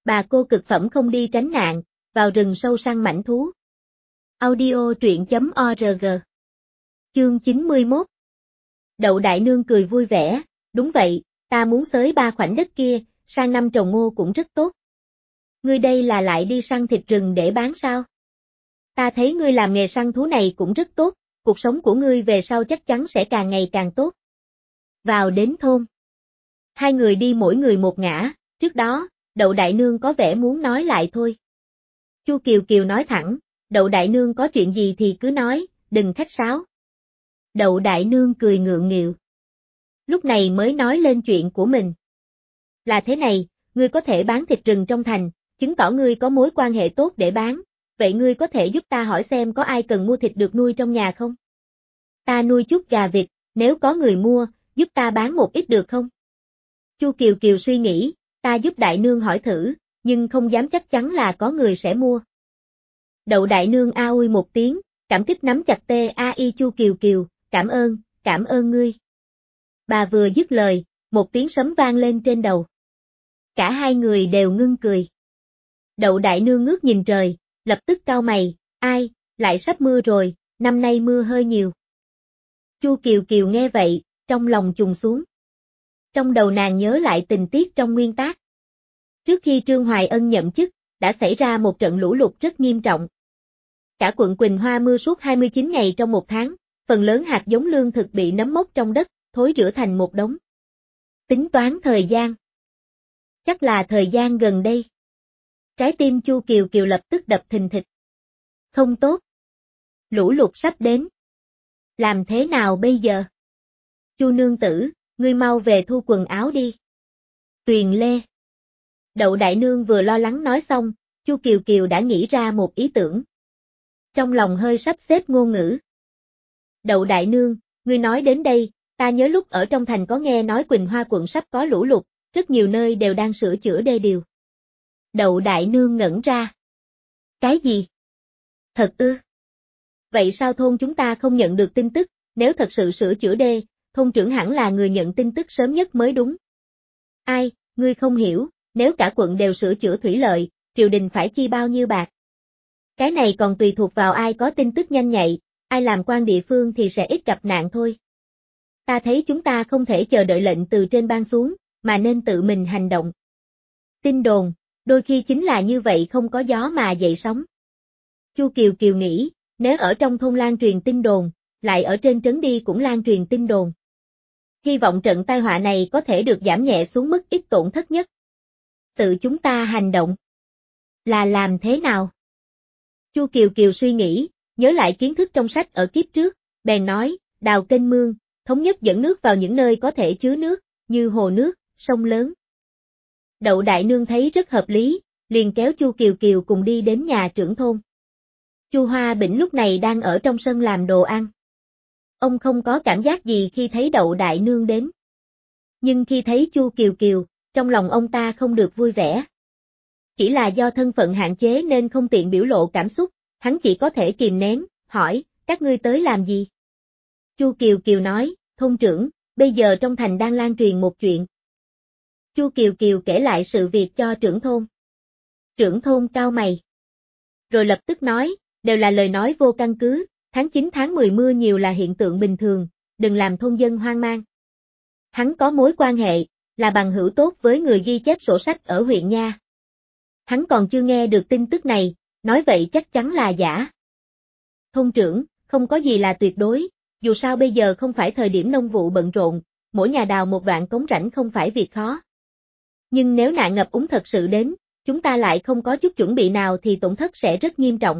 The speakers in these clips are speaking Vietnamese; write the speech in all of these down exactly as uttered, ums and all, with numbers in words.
Bà cô cực phẩm không đi tránh nạn, vào rừng sâu săn mãnh thú. Audio truyện chấm org. Chương chín mươi mốt. Đậu Đại Nương cười vui vẻ, đúng vậy, ta muốn xới ba khoảnh đất kia, sang năm trồng ngô cũng rất tốt. Ngươi đây là lại đi săn thịt rừng để bán sao? Ta thấy ngươi làm nghề săn thú này cũng rất tốt, cuộc sống của ngươi về sau chắc chắn sẽ càng ngày càng tốt. Vào đến thôn. Hai người đi mỗi người một ngã, trước đó, Đậu Đại Nương có vẻ muốn nói lại thôi. Chu Kiều Kiều nói thẳng, Đậu Đại Nương có chuyện gì thì cứ nói, đừng khách sáo. Đậu Đại Nương cười ngượng nghịu. Lúc này mới nói lên chuyện của mình. Là thế này, ngươi có thể bán thịt rừng trong thành, chứng tỏ ngươi có mối quan hệ tốt để bán, vậy ngươi có thể giúp ta hỏi xem có ai cần mua thịt được nuôi trong nhà không? Ta nuôi chút gà vịt, nếu có người mua, giúp ta bán một ít được không? Chu Kiều Kiều suy nghĩ, ta giúp Đại Nương hỏi thử, nhưng không dám chắc chắn là có người sẽ mua. Đậu Đại Nương a ui một tiếng, cảm kích nắm chặt tê a i Chu Kiều Kiều, cảm ơn, cảm ơn ngươi. Bà vừa dứt lời, một tiếng sấm vang lên trên đầu. Cả hai người đều ngưng cười. Đậu Đại Nương ngước nhìn trời, lập tức cau mày, ai, lại sắp mưa rồi, năm nay mưa hơi nhiều. Chu Kiều Kiều nghe vậy, trong lòng trùng xuống. Trong đầu nàng nhớ lại tình tiết trong nguyên tác. Trước khi Trương Hoài Ân nhậm chức, đã xảy ra một trận lũ lụt rất nghiêm trọng. Cả quận Quỳnh Hoa mưa suốt hai mươi chín ngày trong một tháng, phần lớn hạt giống lương thực bị nấm mốc trong đất, thối rữa thành một đống. Tính toán thời gian. Chắc là thời gian gần đây. Trái tim Chu Kiều Kiều lập tức đập thình thịch. Không tốt. Lũ lụt sắp đến. Làm thế nào bây giờ? Chu nương tử, ngươi mau về thu quần áo đi. Tuyền Lê. Đậu Đại Nương vừa lo lắng nói xong, Chu Kiều Kiều đã nghĩ ra một ý tưởng. Trong lòng hơi sắp xếp ngôn ngữ. Đậu Đại Nương, ngươi nói đến đây, ta nhớ lúc ở trong thành có nghe nói Quỳnh Hoa quận sắp có lũ lụt, rất nhiều nơi đều đang sửa chữa đê điều. Đậu Đại Nương ngẩn ra. Cái gì? Thật ư? Vậy sao thôn chúng ta không nhận được tin tức, nếu thật sự sửa chữa đê, thôn trưởng hẳn là người nhận tin tức sớm nhất mới đúng. Ai, ngươi không hiểu, nếu cả quận đều sửa chữa thủy lợi, triều đình phải chi bao nhiêu bạc? Cái này còn tùy thuộc vào ai có tin tức nhanh nhạy, ai làm quan địa phương thì sẽ ít gặp nạn thôi. Ta thấy chúng ta không thể chờ đợi lệnh từ trên ban xuống, mà nên tự mình hành động. Tin đồn, đôi khi chính là như vậy không có gió mà dậy sóng. Chu Kiều Kiều nghĩ, nếu ở trong thôn lan truyền tin đồn, lại ở trên trấn đi cũng lan truyền tin đồn. Hy vọng trận tai họa này có thể được giảm nhẹ xuống mức ít tổn thất nhất. Tự chúng ta hành động. Là làm thế nào? Chu Kiều Kiều suy nghĩ, nhớ lại kiến thức trong sách ở kiếp trước, bèn nói, đào kênh mương, thống nhất dẫn nước vào những nơi có thể chứa nước, như hồ nước, sông lớn. Đậu Đại Nương thấy rất hợp lý, liền kéo Chu Kiều Kiều cùng đi đến nhà trưởng thôn. Chu Hoa Bỉnh lúc này đang ở trong sân làm đồ ăn. Ông không có cảm giác gì khi thấy Đậu Đại Nương đến. Nhưng khi thấy Chu Kiều Kiều, trong lòng ông ta không được vui vẻ. Chỉ là do thân phận hạn chế nên không tiện biểu lộ cảm xúc, hắn chỉ có thể kìm nén, hỏi, các ngươi tới làm gì? Chu Kiều Kiều nói, thôn trưởng, bây giờ trong thành đang lan truyền một chuyện. Chu Kiều Kiều kể lại sự việc cho trưởng thôn. Trưởng thôn cau mày. Rồi lập tức nói, đều là lời nói vô căn cứ, tháng chín tháng mười mưa nhiều là hiện tượng bình thường, đừng làm thôn dân hoang mang. Hắn có mối quan hệ, là bằng hữu tốt với người ghi chép sổ sách ở huyện nha. Hắn còn chưa nghe được tin tức này, nói vậy chắc chắn là giả. Thôn trưởng, không có gì là tuyệt đối, dù sao bây giờ không phải thời điểm nông vụ bận rộn, mỗi nhà đào một đoạn cống rãnh không phải việc khó. Nhưng nếu nạn ngập úng thật sự đến, chúng ta lại không có chút chuẩn bị nào thì tổn thất sẽ rất nghiêm trọng.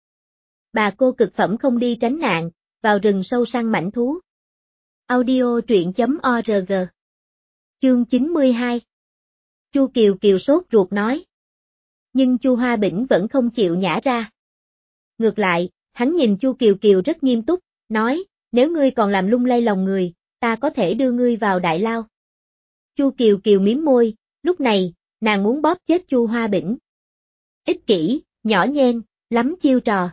Bà cô cực phẩm không đi tránh nạn, vào rừng sâu săn mãnh thú. Audio truyện chấm org. Chương chín mươi hai. Chu Kiều Kiều sốt ruột nói. Nhưng Chu Hoa Bỉnh vẫn không chịu nhả ra. Ngược lại, hắn nhìn Chu Kiều Kiều rất nghiêm túc, nói, nếu ngươi còn làm lung lay lòng người, ta có thể đưa ngươi vào đại lao. Chu Kiều Kiều mím môi, lúc này, nàng muốn bóp chết Chu Hoa Bỉnh. Ích kỷ, nhỏ nhen, lắm chiêu trò.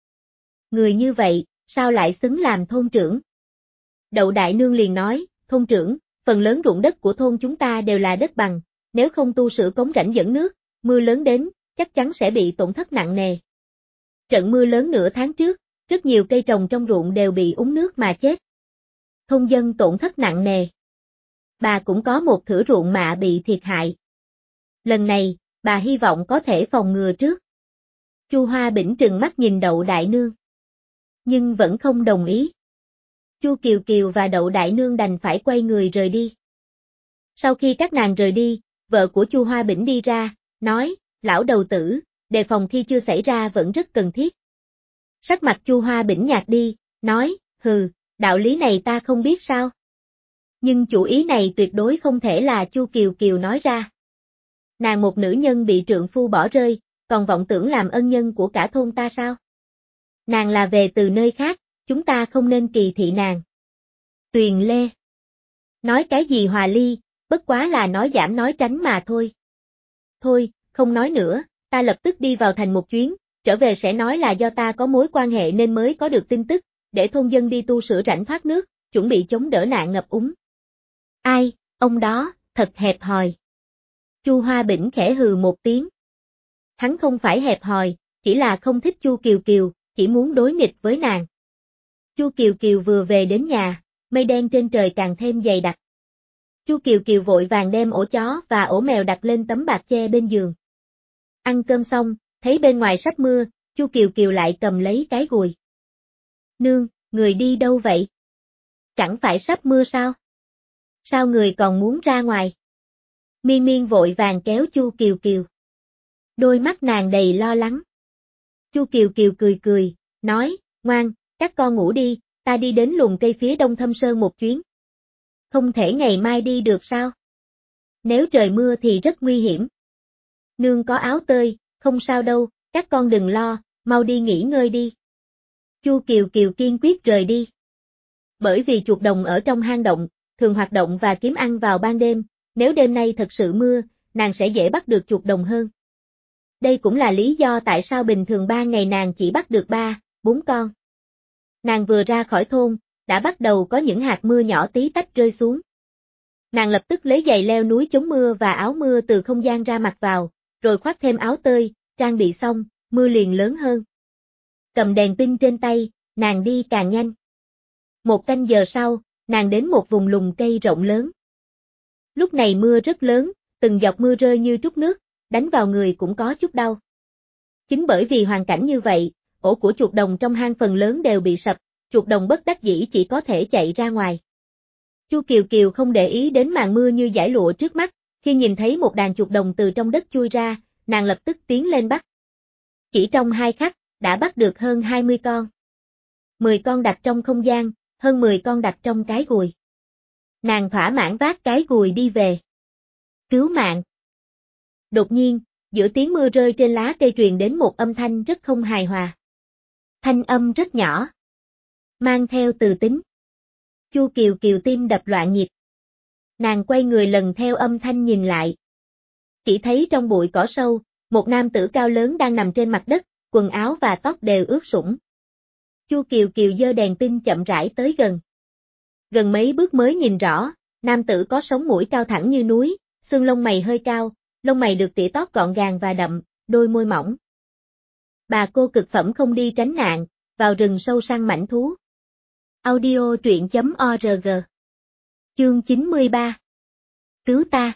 Người như vậy, sao lại xứng làm thôn trưởng? Đậu Đại Nương liền nói, thôn trưởng, phần lớn ruộng đất của thôn chúng ta đều là đất bằng, nếu không tu sửa cống rãnh dẫn nước, mưa lớn đến, chắc chắn sẽ bị tổn thất nặng nề. Trận mưa lớn nửa tháng trước, rất nhiều cây trồng trong ruộng đều bị úng nước mà chết. Thôn dân tổn thất nặng nề. Bà cũng có một thửa ruộng mạ bị thiệt hại. Lần này, bà hy vọng có thể phòng ngừa trước. Chu Hoa Bỉnh trừng mắt nhìn Đậu Đại Nương. Nhưng vẫn không đồng ý. Chu Kiều Kiều và Đậu Đại Nương đành phải quay người rời đi. Sau khi các nàng rời đi, vợ của Chu Hoa Bỉnh đi ra, nói, lão đầu tử, đề phòng khi chưa xảy ra vẫn rất cần thiết. Sắc mặt Chu Hoa Bỉnh nhạt đi, nói, hừ, đạo lý này ta không biết sao. Nhưng chủ ý này tuyệt đối không thể là Chu Kiều Kiều nói ra. Nàng một nữ nhân bị trượng phu bỏ rơi, còn vọng tưởng làm ân nhân của cả thôn ta sao? Nàng là về từ nơi khác, chúng ta không nên kỳ thị nàng. Tuyền Lê. Nói cái gì hòa ly, bất quá là nói giảm nói tránh mà thôi. Thôi, không nói nữa, ta lập tức đi vào thành một chuyến, trở về sẽ nói là do ta có mối quan hệ nên mới có được tin tức, để thôn dân đi tu sửa rãnh thoát nước, chuẩn bị chống đỡ nạn ngập úng. Ai, ông đó, thật hẹp hòi. Chu Hoa Bỉnh khẽ hừ một tiếng. Hắn không phải hẹp hòi, chỉ là không thích Chu Kiều Kiều, chỉ muốn đối nghịch với nàng. Chu Kiều Kiều vừa về đến nhà, mây đen trên trời càng thêm dày đặc. Chu Kiều Kiều vội vàng đem ổ chó và ổ mèo đặt lên tấm bạt che bên giường. Ăn cơm xong, thấy bên ngoài sắp mưa, Chu Kiều Kiều lại cầm lấy cái gùi. Nương, người đi đâu vậy? Chẳng phải sắp mưa sao? Sao người còn muốn ra ngoài? Miên Miên vội vàng kéo Chu Kiều Kiều. Đôi mắt nàng đầy lo lắng. Chu Kiều Kiều cười cười, nói, ngoan, các con ngủ đi, ta đi đến lùm cây phía đông Thâm Sơn một chuyến. Không thể ngày mai đi được sao? Nếu trời mưa thì rất nguy hiểm. Nương có áo tơi, không sao đâu, các con đừng lo, mau đi nghỉ ngơi đi. Chu Kiều Kiều kiên quyết rời đi. Bởi vì chuột đồng ở trong hang động, thường hoạt động và kiếm ăn vào ban đêm, nếu đêm nay thật sự mưa, nàng sẽ dễ bắt được chuột đồng hơn. Đây cũng là lý do tại sao bình thường ba ngày nàng chỉ bắt được ba, bốn con. Nàng vừa ra khỏi thôn, đã bắt đầu có những hạt mưa nhỏ tí tách rơi xuống. Nàng lập tức lấy giày leo núi chống mưa và áo mưa từ không gian ra mặc vào, rồi khoác thêm áo tơi, trang bị xong, mưa liền lớn hơn. Cầm đèn pin trên tay, nàng đi càng nhanh. Một canh giờ sau, nàng đến một vùng lùm cây rộng lớn. Lúc này mưa rất lớn, từng giọt mưa rơi như trút nước, đánh vào người cũng có chút đau. Chính bởi vì hoàn cảnh như vậy, ổ của chuột đồng trong hang phần lớn đều bị sập, chuột đồng bất đắc dĩ chỉ có thể chạy ra ngoài. Chu Kiều Kiều không để ý đến màn mưa như dải lụa trước mắt, khi nhìn thấy một đàn chuột đồng từ trong đất chui ra, nàng lập tức tiến lên bắt. Chỉ trong hai khắc, đã bắt được hơn hai mươi con. mười con đặt trong không gian, hơn mười con đặt trong cái gùi. Nàng thỏa mãn vác cái gùi đi về. Cứu mạng. Đột nhiên, giữa tiếng mưa rơi trên lá cây truyền đến một âm thanh rất không hài hòa. Thanh âm rất nhỏ, mang theo từ tính. Chu Kiều Kiều tim đập loạn nhịp. Nàng quay người lần theo âm thanh nhìn lại. Chỉ thấy trong bụi cỏ sâu, một nam tử cao lớn đang nằm trên mặt đất, quần áo và tóc đều ướt sũng. Chu Kiều Kiều giơ đèn pin chậm rãi tới gần. Gần mấy bước mới nhìn rõ, nam tử có sống mũi cao thẳng như núi, xương lông mày hơi cao, lông mày được tỉa tót gọn gàng và đậm, đôi môi mỏng. Bà cô cực phẩm không đi tránh nạn, vào rừng sâu săn mãnh thú. Audio truyện chấm org. Chương chín mươi ba. Cứu ta.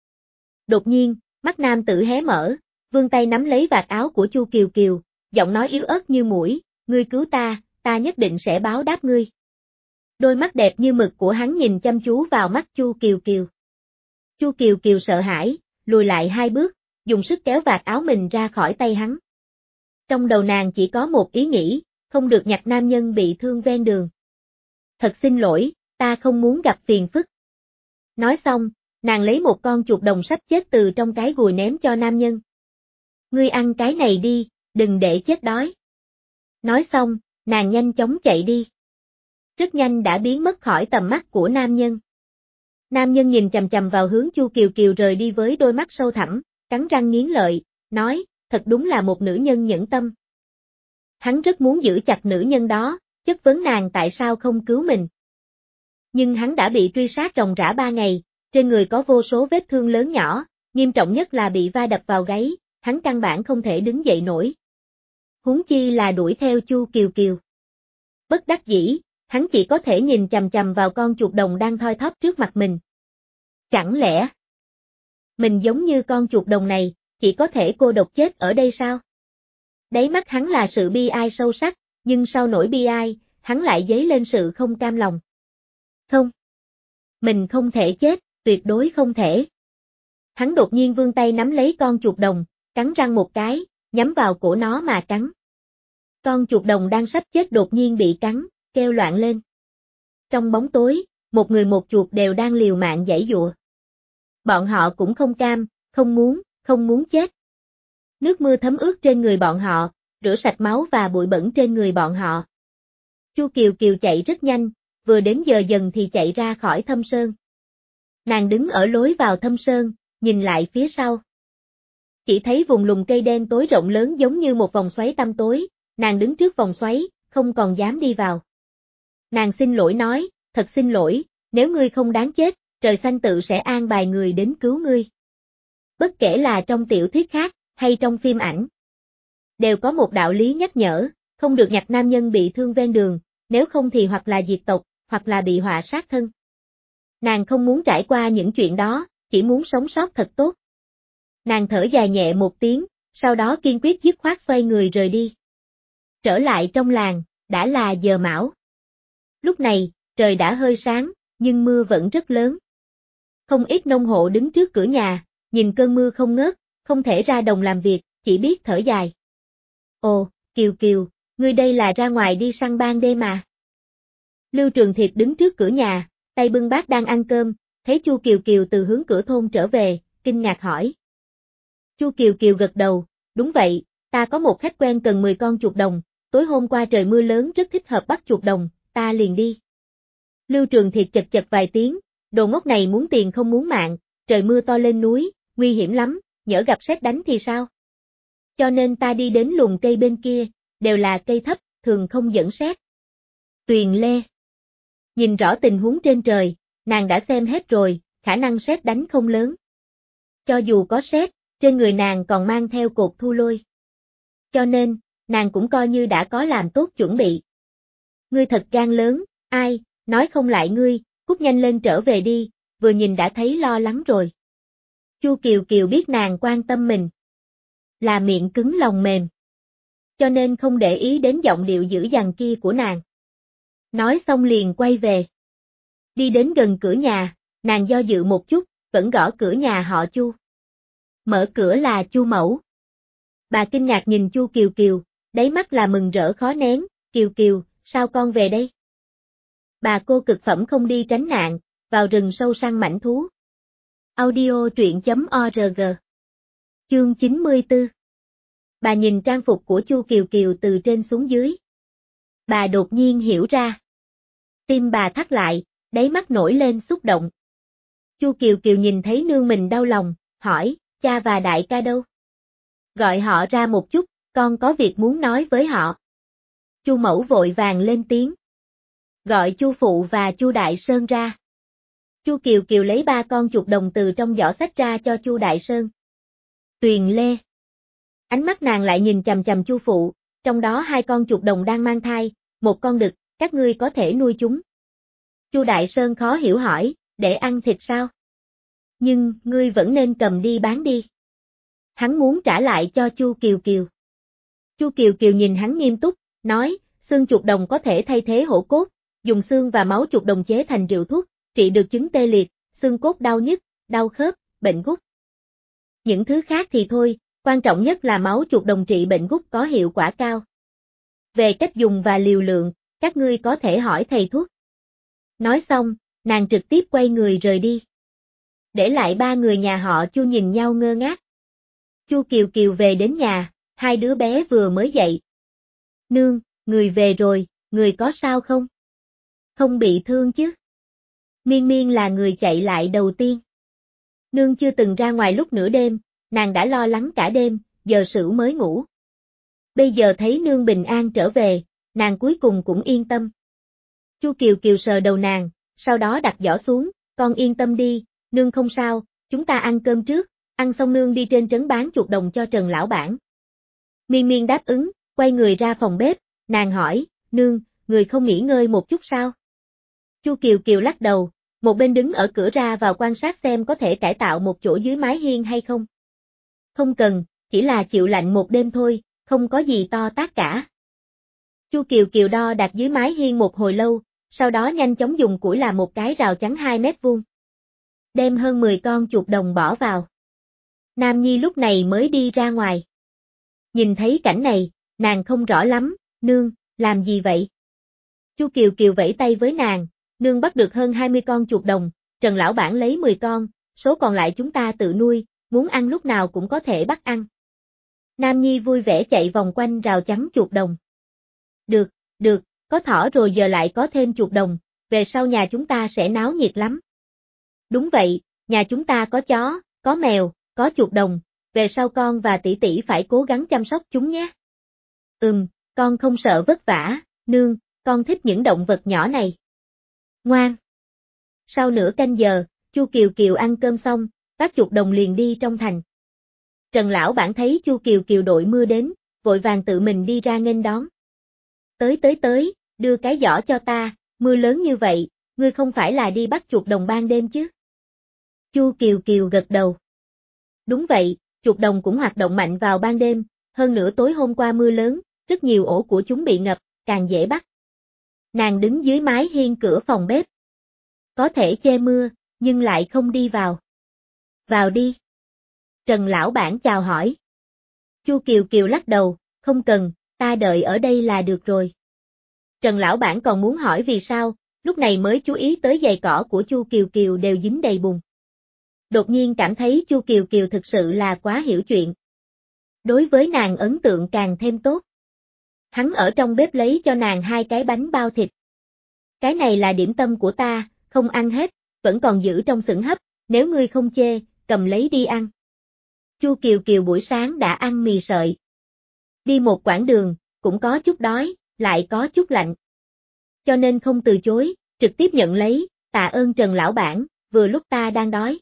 Đột nhiên, mắt nam tử hé mở, vươn tay nắm lấy vạt áo của Chu Kiều Kiều, giọng nói yếu ớt như muỗi, ngươi cứu ta, ta nhất định sẽ báo đáp ngươi. Đôi mắt đẹp như mực của hắn nhìn chăm chú vào mắt Chu Kiều Kiều. Chu Kiều Kiều sợ hãi, lùi lại hai bước, dùng sức kéo vạt áo mình ra khỏi tay hắn. Trong đầu nàng chỉ có một ý nghĩ, không được nhặt nam nhân bị thương ven đường. Thật xin lỗi, ta không muốn gặp phiền phức. Nói xong, nàng lấy một con chuột đồng sắp chết từ trong cái gùi ném cho nam nhân. Ngươi ăn cái này đi, đừng để chết đói. Nói xong, nàng nhanh chóng chạy đi. Rất nhanh đã biến mất khỏi tầm mắt của nam nhân. Nam nhân nhìn chằm chằm vào hướng Chu Kiều Kiều rời đi với đôi mắt sâu thẳm, cắn răng nghiến lợi, nói, thật đúng là một nữ nhân nhẫn tâm. Hắn rất muốn giữ chặt nữ nhân đó, chất vấn nàng tại sao không cứu mình. Nhưng hắn đã bị truy sát ròng rã ba ngày, trên người có vô số vết thương lớn nhỏ, nghiêm trọng nhất là bị va đập vào gáy, hắn căn bản không thể đứng dậy nổi. Huống chi là đuổi theo Chu Kiều Kiều. Bất đắc dĩ, hắn chỉ có thể nhìn chằm chằm vào con chuột đồng đang thoi thóp trước mặt mình. Chẳng lẽ mình giống như con chuột đồng này, chỉ có thể cô độc chết ở đây sao? Đáy mắt hắn là sự bi ai sâu sắc, nhưng sau nỗi bi ai, hắn lại dấy lên sự không cam lòng. Không. Mình không thể chết, tuyệt đối không thể. Hắn đột nhiên vươn tay nắm lấy con chuột đồng, cắn răng một cái, nhắm vào cổ nó mà cắn. Con chuột đồng đang sắp chết đột nhiên bị cắn, kêu loạn lên. Trong bóng tối, một người một chuột đều đang liều mạng giãy giụa. Bọn họ cũng không cam, không muốn, không muốn chết. Nước mưa thấm ướt trên người bọn họ, rửa sạch máu và bụi bẩn trên người bọn họ. Chu Kiều Kiều chạy rất nhanh, vừa đến giờ dần thì chạy ra khỏi thâm sơn. Nàng đứng ở lối vào thâm sơn, nhìn lại phía sau. Chỉ thấy vùng lùm cây đen tối rộng lớn giống như một vòng xoáy tăm tối, nàng đứng trước vòng xoáy, không còn dám đi vào. Nàng xin lỗi nói, thật xin lỗi, nếu ngươi không đáng chết, trời xanh tự sẽ an bài người đến cứu ngươi. Bất kể là trong tiểu thuyết khác, hay trong phim ảnh, đều có một đạo lý nhắc nhở, không được nhặt nam nhân bị thương ven đường, nếu không thì hoặc là diệt tộc, hoặc là bị họa sát thân. Nàng không muốn trải qua những chuyện đó, chỉ muốn sống sót thật tốt. Nàng thở dài nhẹ một tiếng, sau đó kiên quyết dứt khoát xoay người rời đi. Trở lại trong làng, đã là giờ mão. Lúc này, trời đã hơi sáng, nhưng mưa vẫn rất lớn. Không ít nông hộ đứng trước cửa nhà, nhìn cơn mưa không ngớt, không thể ra đồng làm việc, chỉ biết thở dài. Ồ, Kiều Kiều, ngươi đây là ra ngoài đi săn ban đêm mà. Lưu Trường Thiệt đứng trước cửa nhà, tay bưng bát đang ăn cơm, thấy Chu Kiều Kiều từ hướng cửa thôn trở về, kinh ngạc hỏi. Chu Kiều Kiều gật đầu, đúng vậy, ta có một khách quen cần mười con chuột đồng, tối hôm qua trời mưa lớn rất thích hợp bắt chuột đồng, ta liền đi. Lưu Trường Thiệt chật chật vài tiếng, đồ ngốc này muốn tiền không muốn mạng, trời mưa to lên núi, nguy hiểm lắm, nhỡ gặp sét đánh thì sao? Cho nên ta đi đến lùm cây bên kia, đều là cây thấp, thường không dẫn sét. Tuyền Lê nhìn rõ tình huống trên trời, nàng đã xem hết rồi, khả năng sét đánh không lớn. Cho dù có sét, trên người nàng còn mang theo cột thu lôi. Cho nên, nàng cũng coi như đã có làm tốt chuẩn bị. Ngươi thật gan lớn, ai, nói không lại ngươi, cút nhanh lên trở về đi, vừa nhìn đã thấy lo lắng rồi. Chu Kiều Kiều biết nàng quan tâm mình. Là miệng cứng lòng mềm. Cho nên không để ý đến giọng điệu dữ dằn kia của nàng. Nói xong liền quay về. Đi đến gần cửa nhà, nàng do dự một chút, vẫn gõ cửa nhà họ Chu. Mở cửa là Chu Mẫu. Bà kinh ngạc nhìn Chu Kiều Kiều, đáy mắt là mừng rỡ khó nén, Kiều Kiều, sao con về đây? Bà cô cực phẩm không đi tránh nạn, vào rừng sâu săn mãnh thú. Audio truyện chấm org. Chương chín mươi tư. Bà nhìn trang phục của Chu Kiều Kiều từ trên xuống dưới. Bà đột nhiên hiểu ra. Tim bà thắt lại, đáy mắt nổi lên xúc động. Chu Kiều Kiều nhìn thấy nương mình đau lòng, hỏi, cha và đại ca đâu? Gọi họ ra một chút, con có việc muốn nói với họ. Chu Mẫu vội vàng lên tiếng. Gọi Chu Phụ và Chu Đại Sơn ra. Chu Kiều Kiều lấy ba con chuột đồng từ trong giỏ xách ra cho Chu Đại Sơn. Tuyền Lê. Ánh mắt nàng lại nhìn chằm chằm Chu Phụ, trong đó hai con chuột đồng đang mang thai, một con đực, các ngươi có thể nuôi chúng. Chu Đại Sơn khó hiểu hỏi, để ăn thịt sao? Nhưng, ngươi vẫn nên cầm đi bán đi. Hắn muốn trả lại cho Chu Kiều Kiều. Chu Kiều Kiều nhìn hắn nghiêm túc, nói, xương chuột đồng có thể thay thế hổ cốt, dùng xương và máu chuột đồng chế thành rượu thuốc, trị được chứng tê liệt, xương cốt đau nhức, đau khớp, bệnh gút. Những thứ khác thì thôi, quan trọng nhất là máu chuột đồng trị bệnh gút có hiệu quả cao. Về cách dùng và liều lượng, các ngươi có thể hỏi thầy thuốc. Nói xong, nàng trực tiếp quay người rời đi. Để lại ba người nhà họ Chu nhìn nhau ngơ ngác. Chu Kiều Kiều về đến nhà, hai đứa bé vừa mới dậy. Nương, người về rồi, người có sao không? Không bị thương chứ? Miên Miên là người chạy lại đầu tiên. Nương chưa từng ra ngoài lúc nửa đêm, nàng đã lo lắng cả đêm, giờ sửu mới ngủ. Bây giờ thấy nương bình an trở về, nàng cuối cùng cũng yên tâm. Chu Kiều Kiều sờ đầu nàng, sau đó đặt giỏ xuống, con yên tâm đi, nương không sao, chúng ta ăn cơm trước, Ăn xong nương đi trên trấn bán chuột đồng cho Trần lão bản. Miên Miên đáp ứng, quay người ra phòng bếp, nàng hỏi, nương, người không nghỉ ngơi một chút sao? Chu Kiều Kiều lắc đầu, một bên đứng ở cửa ra vào quan sát xem có thể cải tạo một chỗ dưới mái hiên hay không. Không cần, chỉ là chịu lạnh một đêm thôi, không có gì to tát cả. Chu Kiều Kiều đo đạc dưới mái hiên một hồi lâu, sau đó nhanh chóng dùng củi làm một cái rào chắn hai mét vuông. Đem hơn mười con chuột đồng bỏ vào. Nam Nhi lúc này mới đi ra ngoài. Nhìn thấy cảnh này, nàng không rõ lắm, nương, làm gì vậy? Chu Kiều Kiều vẫy tay với nàng, nương bắt được hơn hai mươi con chuột đồng, Trần lão bản lấy mười con, số còn lại chúng ta tự nuôi, muốn ăn lúc nào cũng có thể bắt ăn. Nam Nhi vui vẻ chạy vòng quanh rào chắn chuột đồng. Được, được, có thỏ rồi giờ lại có thêm chuột đồng, về sau nhà chúng ta sẽ náo nhiệt lắm. Đúng vậy, nhà chúng ta có chó, có mèo, có chuột đồng, về sau con và tỷ tỷ phải cố gắng chăm sóc chúng nhé. Ừm, con không sợ vất vả, nương, con thích những động vật nhỏ này. Ngoan. Sau nửa canh giờ, Chu Kiều Kiều ăn cơm xong, các chuột đồng liền đi trong thành. Trần lão bản thấy Chu Kiều Kiều đội mưa đến, vội vàng tự mình đi ra nghênh đón. Tới tới tới, đưa cái giỏ cho ta, mưa lớn như vậy, ngươi không phải là đi bắt chuột đồng ban đêm chứ? Chu Kiều Kiều gật đầu. Đúng vậy, chuột đồng cũng hoạt động mạnh vào ban đêm, hơn nữa tối hôm qua mưa lớn, rất nhiều ổ của chúng bị ngập, càng dễ bắt. Nàng đứng dưới mái hiên cửa phòng bếp. Có thể che mưa, nhưng lại không đi vào. Vào đi. Trần lão bản chào hỏi. Chu Kiều Kiều lắc đầu, không cần, ta đợi ở đây là được rồi. Trần lão bản còn muốn hỏi vì sao, lúc này mới chú ý tới giày cỏ của Chu Kiều Kiều đều dính đầy bùn. Đột nhiên cảm thấy Chu Kiều Kiều thực sự là quá hiểu chuyện. Đối với nàng ấn tượng càng thêm tốt. Hắn ở trong bếp lấy cho nàng hai cái bánh bao thịt. Cái này là điểm tâm của ta, không ăn hết, vẫn còn giữ trong xửng hấp, nếu ngươi không chê, cầm lấy đi ăn. Chu Kiều Kiều buổi sáng đã ăn mì sợi. Đi một quãng đường, cũng có chút đói, lại có chút lạnh. Cho nên không từ chối, trực tiếp nhận lấy, tạ ơn Trần lão bản, vừa lúc ta đang đói.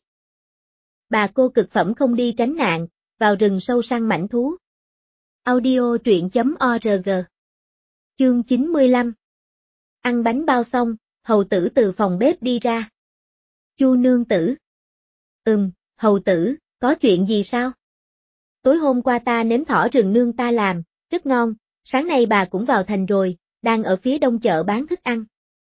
Bà cô cực phẩm không đi tránh nạn, vào rừng sâu săn mãnh thú. Audio truyện chấm org. Chương chín mươi lăm. Ăn bánh bao xong, hầu tử từ phòng bếp đi ra. Chu nương tử. Ừm, hầu tử, có chuyện gì sao? Tối hôm qua ta nếm thỏ rừng nương ta làm, rất ngon, sáng nay bà cũng vào thành rồi, đang ở phía đông chợ bán thức ăn.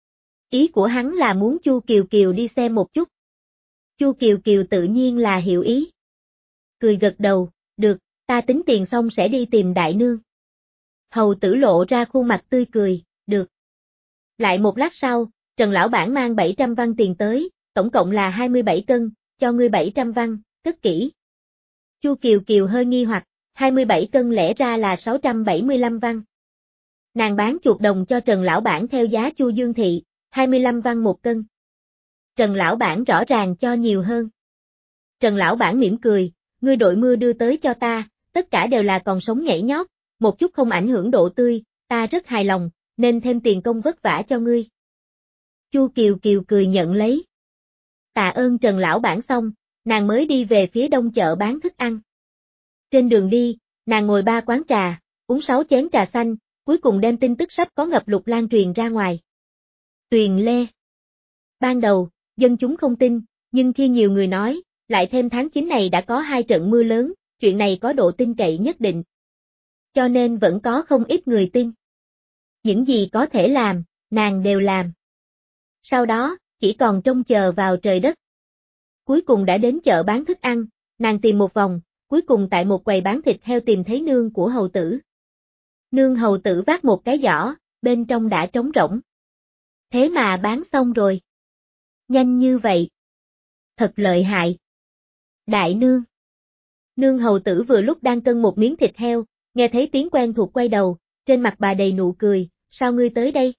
Ý của hắn là muốn Chu Kiều Kiều đi xem một chút. Chu Kiều Kiều tự nhiên là hiểu ý. Cười gật đầu, được, ta tính tiền xong sẽ đi tìm đại nương. Hầu tử lộ ra khuôn mặt tươi cười, được. Lại một lát sau, Trần lão bản mang bảy trăm văn tiền tới, tổng cộng là hai mươi bảy cân, cho ngươi bảy trăm văn, cất kỹ. Chu Kiều Kiều hơi nghi hoặc, hai mươi bảy cân lẽ ra là sáu trăm bảy mươi lăm văn. Nàng bán chuột đồng cho Trần lão bản theo giá Chu Dương thị, hai mươi lăm văn một cân. Trần lão bản rõ ràng cho nhiều hơn. Trần lão bản mỉm cười, ngươi đội mưa đưa tới cho ta, tất cả đều là còn sống nhảy nhót, một chút không ảnh hưởng độ tươi, ta rất hài lòng, nên thêm tiền công vất vả cho ngươi. Chu Kiều Kiều cười nhận lấy. Tạ ơn Trần lão bản xong, nàng mới đi về phía đông chợ bán thức ăn. Trên đường đi, nàng ngồi ba quán trà, uống sáu chén trà xanh, cuối cùng đem tin tức sắp có ngập lụt lan truyền ra ngoài. Tuyền Lê. Ban đầu, dân chúng không tin, nhưng khi nhiều người nói, lại thêm tháng chín này đã có hai trận mưa lớn, chuyện này có độ tin cậy nhất định. Cho nên vẫn có không ít người tin. Những gì có thể làm, nàng đều làm. Sau đó, chỉ còn trông chờ vào trời đất. Cuối cùng đã đến chợ bán thức ăn, nàng tìm một vòng, cuối cùng tại một quầy bán thịt heo tìm thấy nương của hầu tử. Nương hầu tử vác một cái giỏ, bên trong đã trống rỗng. Thế mà bán xong rồi. Nhanh như vậy. Thật lợi hại. Đại nương. Nương hầu tử vừa lúc đang cân một miếng thịt heo, nghe thấy tiếng quen thuộc quay đầu, trên mặt bà đầy nụ cười, sao ngươi tới đây?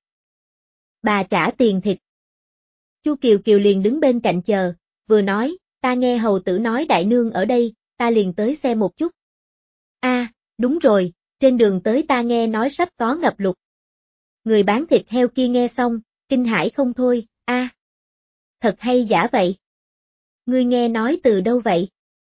Bà trả tiền thịt. Chu Kiều Kiều liền đứng bên cạnh chờ, vừa nói, ta nghe hầu tử nói đại nương ở đây, ta liền tới xem một chút. A, à, đúng rồi, trên đường tới ta nghe nói sắp có ngập lụt. Người bán thịt heo kia nghe xong, kinh hãi không thôi, a, à, thật hay giả vậy? Ngươi nghe nói từ đâu vậy?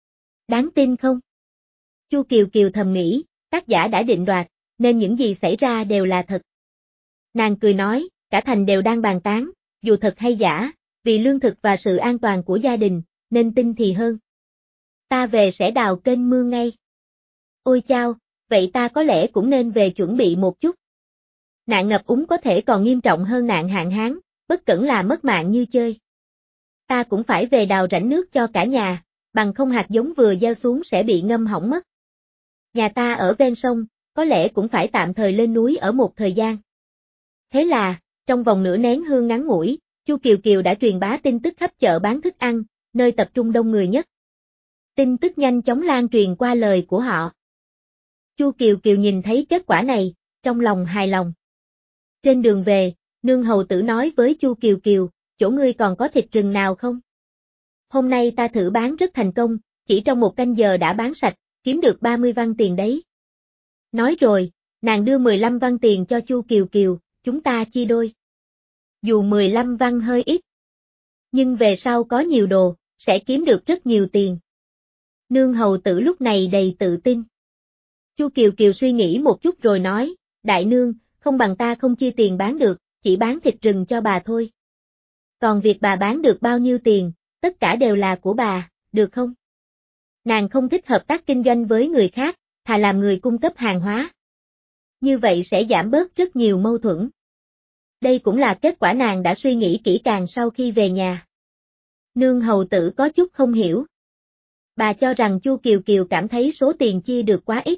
Đáng tin không? Chu Kiều Kiều thầm nghĩ, tác giả đã định đoạt, nên những gì xảy ra đều là thật. Nàng cười nói, cả thành đều đang bàn tán, dù thật hay giả, vì lương thực và sự an toàn của gia đình, nên tin thì hơn. Ta về sẽ đào kênh mương ngay. Ôi chao, vậy ta có lẽ cũng nên về chuẩn bị một chút. Nạn ngập úng có thể còn nghiêm trọng hơn nạn hạn hán, bất cẩn là mất mạng như chơi. Ta cũng phải về đào rãnh nước cho cả nhà, bằng không hạt giống vừa gieo xuống sẽ bị ngâm hỏng mất. Nhà ta ở ven sông, có lẽ cũng phải tạm thời lên núi ở một thời gian. Thế là, trong vòng nửa nén hương ngắn ngủi, Chu Kiều Kiều đã truyền bá tin tức khắp chợ bán thức ăn, nơi tập trung đông người nhất. Tin tức nhanh chóng lan truyền qua lời của họ. Chu Kiều Kiều nhìn thấy kết quả này, trong lòng hài lòng. Trên đường về, nương hầu tử nói với Chu Kiều Kiều, chỗ ngươi còn có thịt rừng nào không? Hôm nay ta thử bán rất thành công, chỉ trong một canh giờ đã bán sạch, kiếm được ba mươi văn tiền đấy. Nói rồi, nàng đưa mười lăm văn tiền cho Chu Kiều Kiều, chúng ta chia đôi. Dù mười lăm văn hơi ít, nhưng về sau có nhiều đồ, sẽ kiếm được rất nhiều tiền. Nương hầu tử lúc này đầy tự tin. Chu Kiều Kiều suy nghĩ một chút rồi nói, đại nương, không bằng ta không chia tiền bán được, chỉ bán thịt rừng cho bà thôi. Còn việc bà bán được bao nhiêu tiền, tất cả đều là của bà, được không? Nàng không thích hợp tác kinh doanh với người khác, thà làm người cung cấp hàng hóa. Như vậy sẽ giảm bớt rất nhiều mâu thuẫn. Đây cũng là kết quả nàng đã suy nghĩ kỹ càng sau khi về nhà. Nương hầu tử có chút không hiểu. Bà cho rằng Chu Kiều Kiều cảm thấy số tiền chia được quá ít.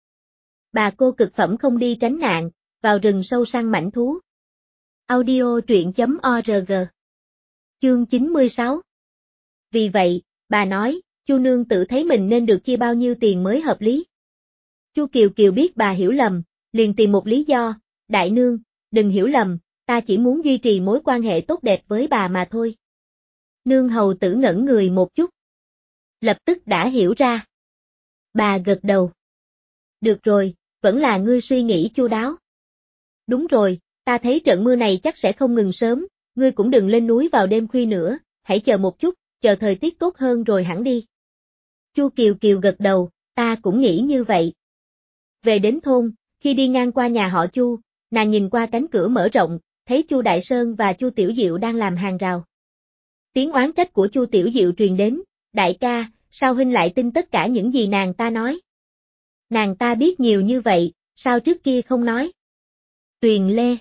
Bà cô cực phẩm không đi tránh nạn, vào rừng sâu săn mãnh thú. Audio truyện chấm org. Chương chín mươi sáu. Vì vậy, bà nói, Chu nương tự thấy mình nên được chia bao nhiêu tiền mới hợp lý. Chu Kiều Kiều biết bà hiểu lầm, liền tìm một lý do, đại nương, đừng hiểu lầm, ta chỉ muốn duy trì mối quan hệ tốt đẹp với bà mà thôi. Nương hầu tử ngẩn người một chút. Lập tức đã hiểu ra. Bà gật đầu. Được rồi, vẫn là ngươi suy nghĩ chu đáo. Đúng rồi, ta thấy trận mưa này chắc sẽ không ngừng sớm, ngươi cũng đừng lên núi vào đêm khuya nữa, hãy chờ một chút, chờ thời tiết tốt hơn rồi hẳn đi. Chu Kiều Kiều gật đầu, ta cũng nghĩ như vậy. Về đến thôn, khi đi ngang qua nhà họ Chu, nàng nhìn qua cánh cửa mở rộng, thấy Chu Đại Sơn và Chu Tiểu Diệu đang làm hàng rào. Tiếng oán trách của Chu Tiểu Diệu truyền đến, đại ca, sao huynh lại tin tất cả những gì nàng ta nói? Nàng ta biết nhiều như vậy, sao trước kia không nói? Tuyền Lê.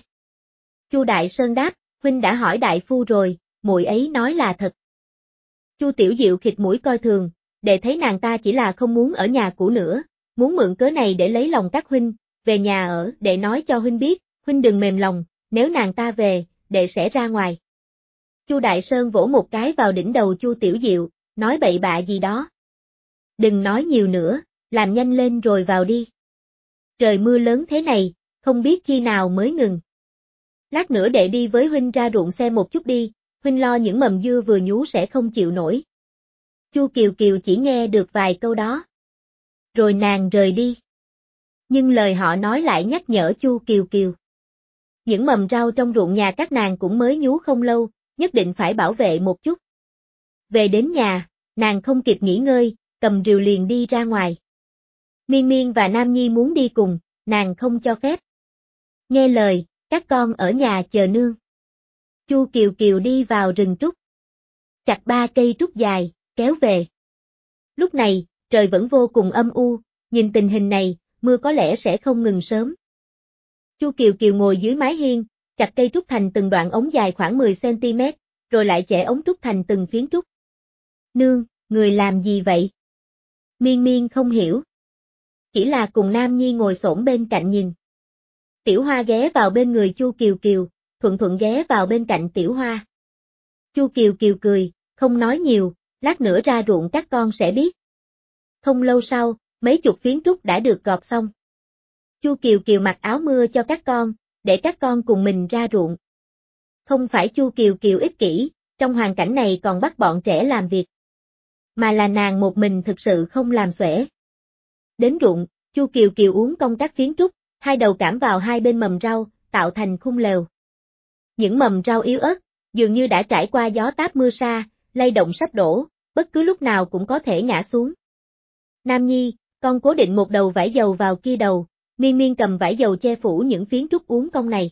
Chu Đại Sơn đáp, huynh đã hỏi đại phu rồi, muội ấy nói là thật. Chu Tiểu Diệu khịt mũi coi thường, để thấy nàng ta chỉ là không muốn ở nhà cũ nữa, muốn mượn cớ này để lấy lòng các huynh, về nhà ở để nói cho huynh biết, huynh đừng mềm lòng, nếu nàng ta về, đệ sẽ ra ngoài. Chu Đại Sơn vỗ một cái vào đỉnh đầu Chu Tiểu Diệu, nói bậy bạ gì đó. Đừng nói nhiều nữa, làm nhanh lên rồi vào đi. Trời mưa lớn thế này, không biết khi nào mới ngừng. Lát nữa đệ đi với huynh ra ruộng xem một chút đi, huynh lo những mầm dưa vừa nhú sẽ không chịu nổi. Chu Kiều Kiều chỉ nghe được vài câu đó. Rồi nàng rời đi. Nhưng lời họ nói lại nhắc nhở Chu Kiều Kiều. Những mầm rau trong ruộng nhà các nàng cũng mới nhú không lâu, nhất định phải bảo vệ một chút. Về đến nhà, nàng không kịp nghỉ ngơi, cầm rìu liền đi ra ngoài. Miên Miên và Nam Nhi muốn đi cùng, nàng không cho phép. Nghe lời, các con ở nhà chờ nương. Chu Kiều Kiều đi vào rừng trúc. Chặt ba cây trúc dài, kéo về. Lúc này, trời vẫn vô cùng âm u, nhìn tình hình này, mưa có lẽ sẽ không ngừng sớm. Chu Kiều Kiều ngồi dưới mái hiên, chặt cây trúc thành từng đoạn ống dài khoảng mười xăng ti mét, rồi lại chẻ ống trúc thành từng phiến trúc. Nương, người làm gì vậy? Miên Miên không hiểu. Chỉ là cùng Nam Nhi ngồi xổm bên cạnh nhìn. Tiểu Hoa ghé vào bên người Chu Kiều Kiều, thuận thuận ghé vào bên cạnh Tiểu Hoa. Chu Kiều Kiều cười, không nói nhiều, lát nữa ra ruộng các con sẽ biết. Không lâu sau, mấy chục phiến trúc đã được gọt xong. Chu Kiều Kiều mặc áo mưa cho các con, để các con cùng mình ra ruộng. Không phải Chu Kiều Kiều ích kỷ, trong hoàn cảnh này còn bắt bọn trẻ làm việc. Mà là nàng một mình thực sự không làm xuể. Đến ruộng, Chu Kiều Kiều uốn cong các phiến trúc, hai đầu cảm vào hai bên mầm rau, tạo thành khung lều. Những mầm rau yếu ớt, dường như đã trải qua gió táp mưa sa, lay động sắp đổ, bất cứ lúc nào cũng có thể ngã xuống. Nam Nhi, con cố định một đầu vải dầu vào kia đầu, Miên Miên cầm vải dầu che phủ những phiến trúc uốn cong này.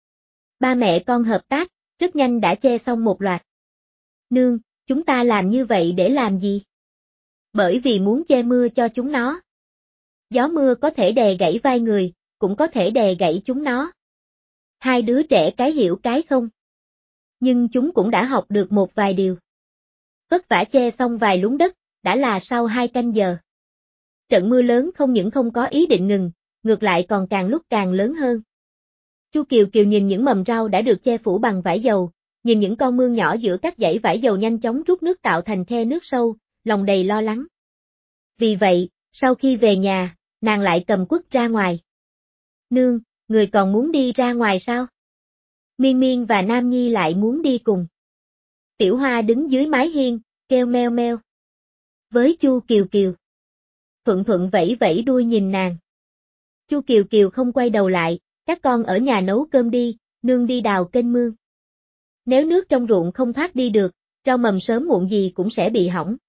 Ba mẹ con hợp tác, rất nhanh đã che xong một loạt. Nương, chúng ta làm như vậy để làm gì? Bởi vì muốn che mưa cho chúng nó. Gió mưa có thể đè gãy vai người, cũng có thể đè gãy chúng nó. Hai đứa trẻ cái hiểu cái không. Nhưng chúng cũng đã học được một vài điều. Vất vả che xong vài lún đất, đã là sau hai canh giờ. Trận mưa lớn không những không có ý định ngừng, ngược lại còn càng lúc càng lớn hơn. Chu Kiều Kiều nhìn những mầm rau đã được che phủ bằng vải dầu, nhìn những con mương nhỏ giữa các dãy vải dầu nhanh chóng rút nước tạo thành khe nước sâu, lòng đầy lo lắng. Vì vậy, sau khi về nhà, nàng lại cầm quất ra ngoài. Nương, người còn muốn đi ra ngoài sao? Miên Miên và Nam Nhi lại muốn đi cùng. Tiểu Hoa đứng dưới mái hiên, kêu meo meo. Với Chu Kiều Kiều. Thuận Thuận vẫy vẫy đuôi nhìn nàng. Chu Kiều Kiều không quay đầu lại, các con ở nhà nấu cơm đi, nương đi đào kênh mương. Nếu nước trong ruộng không thoát đi được, rau mầm sớm muộn gì cũng sẽ bị hỏng.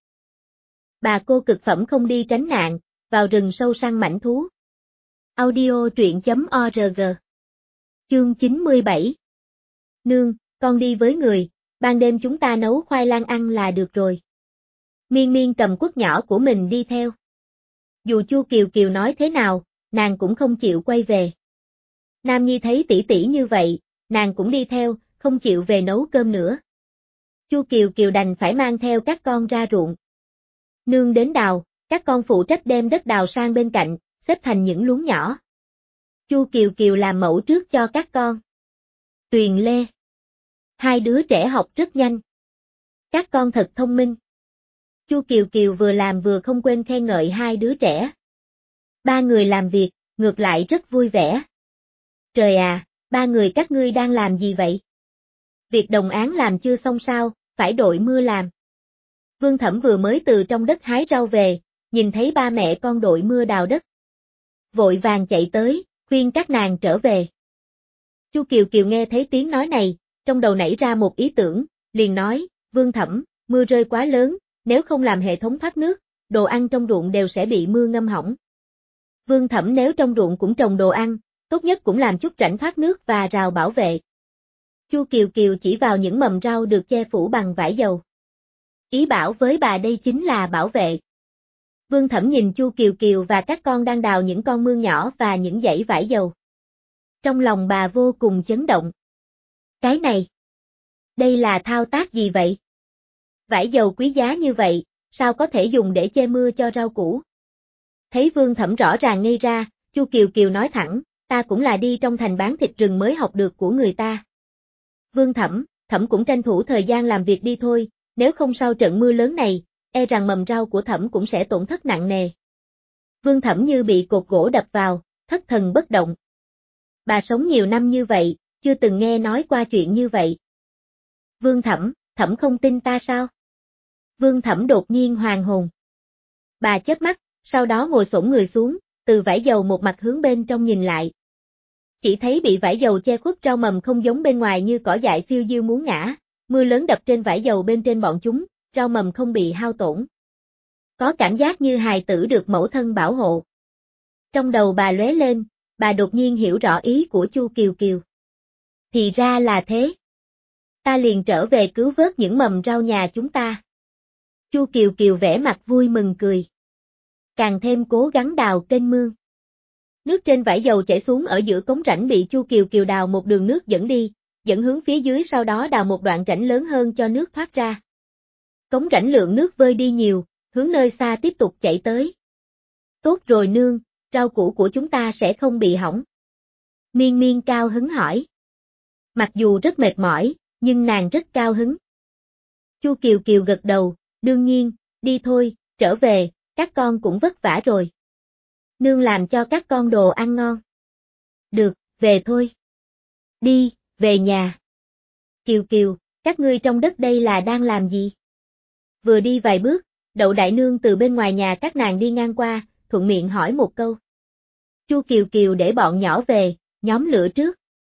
Bà cô cực phẩm không đi tránh nạn, vào rừng sâu săn mãnh thú. Audio truyện chấm org. Chương chín mươi bảy. Nương, con đi với người, ban đêm chúng ta nấu khoai lang ăn là được rồi. Miên Miên cầm quất nhỏ của mình đi theo. Dù Chu Kiều Kiều nói thế nào, nàng cũng không chịu quay về. Nam Nhi thấy tỷ tỷ như vậy, nàng cũng đi theo, không chịu về nấu cơm nữa. Chu Kiều Kiều đành phải mang theo các con ra ruộng. Nương đến đào, các con phụ trách đem đất đào sang bên cạnh, xếp thành những luống nhỏ. Chu Kiều Kiều làm mẫu trước cho các con. Tuyền Lê. Hai đứa trẻ học rất nhanh. Các con thật thông minh. Chu Kiều Kiều vừa làm vừa không quên khen ngợi hai đứa trẻ. Ba người làm việc, ngược lại rất vui vẻ. Trời à, ba người các ngươi đang làm gì vậy? Việc đồng áng làm chưa xong sao, phải đội mưa làm. Vương Thẩm vừa mới từ trong đất hái rau về, nhìn thấy ba mẹ con đội mưa đào đất. Vội vàng chạy tới, khuyên các nàng trở về. Chu Kiều Kiều nghe thấy tiếng nói này, trong đầu nảy ra một ý tưởng, liền nói, Vương Thẩm, mưa rơi quá lớn, nếu không làm hệ thống thoát nước, đồ ăn trong ruộng đều sẽ bị mưa ngâm hỏng. Vương Thẩm nếu trong ruộng cũng trồng đồ ăn, tốt nhất cũng làm chút rãnh thoát nước và rào bảo vệ. Chu Kiều Kiều chỉ vào những mầm rau được che phủ bằng vải dầu. Ý bảo với bà đây chính là bảo vệ. Vương Thẩm nhìn Chu Kiều Kiều và các con đang đào những con mương nhỏ và những dãy vải dầu. Trong lòng bà vô cùng chấn động. Cái này, đây là thao tác gì vậy? Vải dầu quý giá như vậy, sao có thể dùng để che mưa cho rau củ? Thấy Vương Thẩm rõ ràng ngây ra, Chu Kiều Kiều nói thẳng, ta cũng là đi trong thành bán thịt rừng mới học được của người ta. Vương Thẩm, Thẩm cũng tranh thủ thời gian làm việc đi thôi, nếu không sau trận mưa lớn này, e rằng mầm rau của Thẩm cũng sẽ tổn thất nặng nề. Vương Thẩm như bị cột gỗ đập vào, thất thần bất động. Bà sống nhiều năm như vậy, chưa từng nghe nói qua chuyện như vậy. Vương Thẩm, Thẩm không tin ta sao? Vương Thẩm đột nhiên hoàn hồn. Bà chớp mắt, sau đó ngồi xổm người xuống, từ vải dầu một mặt hướng bên trong nhìn lại. Chỉ thấy bị vải dầu che khuất rau mầm không giống bên ngoài như cỏ dại phiêu diêu muốn ngã, mưa lớn đập trên vải dầu bên trên bọn chúng, rau mầm không bị hao tổn. Có cảm giác như hài tử được mẫu thân bảo hộ. Trong đầu bà lóe lên, bà đột nhiên hiểu rõ ý của Chu Kiều Kiều. Thì ra là thế. Ta liền trở về cứu vớt những mầm rau nhà chúng ta. Chu Kiều Kiều vẻ mặt vui mừng cười. Càng thêm cố gắng đào kênh mương. Nước trên vải dầu chảy xuống ở giữa cống rãnh bị Chu Kiều Kiều đào một đường nước dẫn đi, dẫn hướng phía dưới sau đó đào một đoạn rãnh lớn hơn cho nước thoát ra. Cống rãnh lượng nước vơi đi nhiều, hướng nơi xa tiếp tục chảy tới. Tốt rồi nương, rau củ của chúng ta sẽ không bị hỏng. Miên Miên cao hứng hỏi. Mặc dù rất mệt mỏi, nhưng nàng rất cao hứng. Chu Kiều Kiều gật đầu, đương nhiên, đi thôi, trở về, các con cũng vất vả rồi. Nương làm cho các con đồ ăn ngon. Được, về thôi. Đi, về nhà. Kiều Kiều, các ngươi trong đất đây là đang làm gì? Vừa đi vài bước, Đậu Đại Nương từ bên ngoài nhà các nàng đi ngang qua, thuận miệng hỏi một câu. Chu Kiều Kiều để bọn nhỏ về, nhóm lửa trước.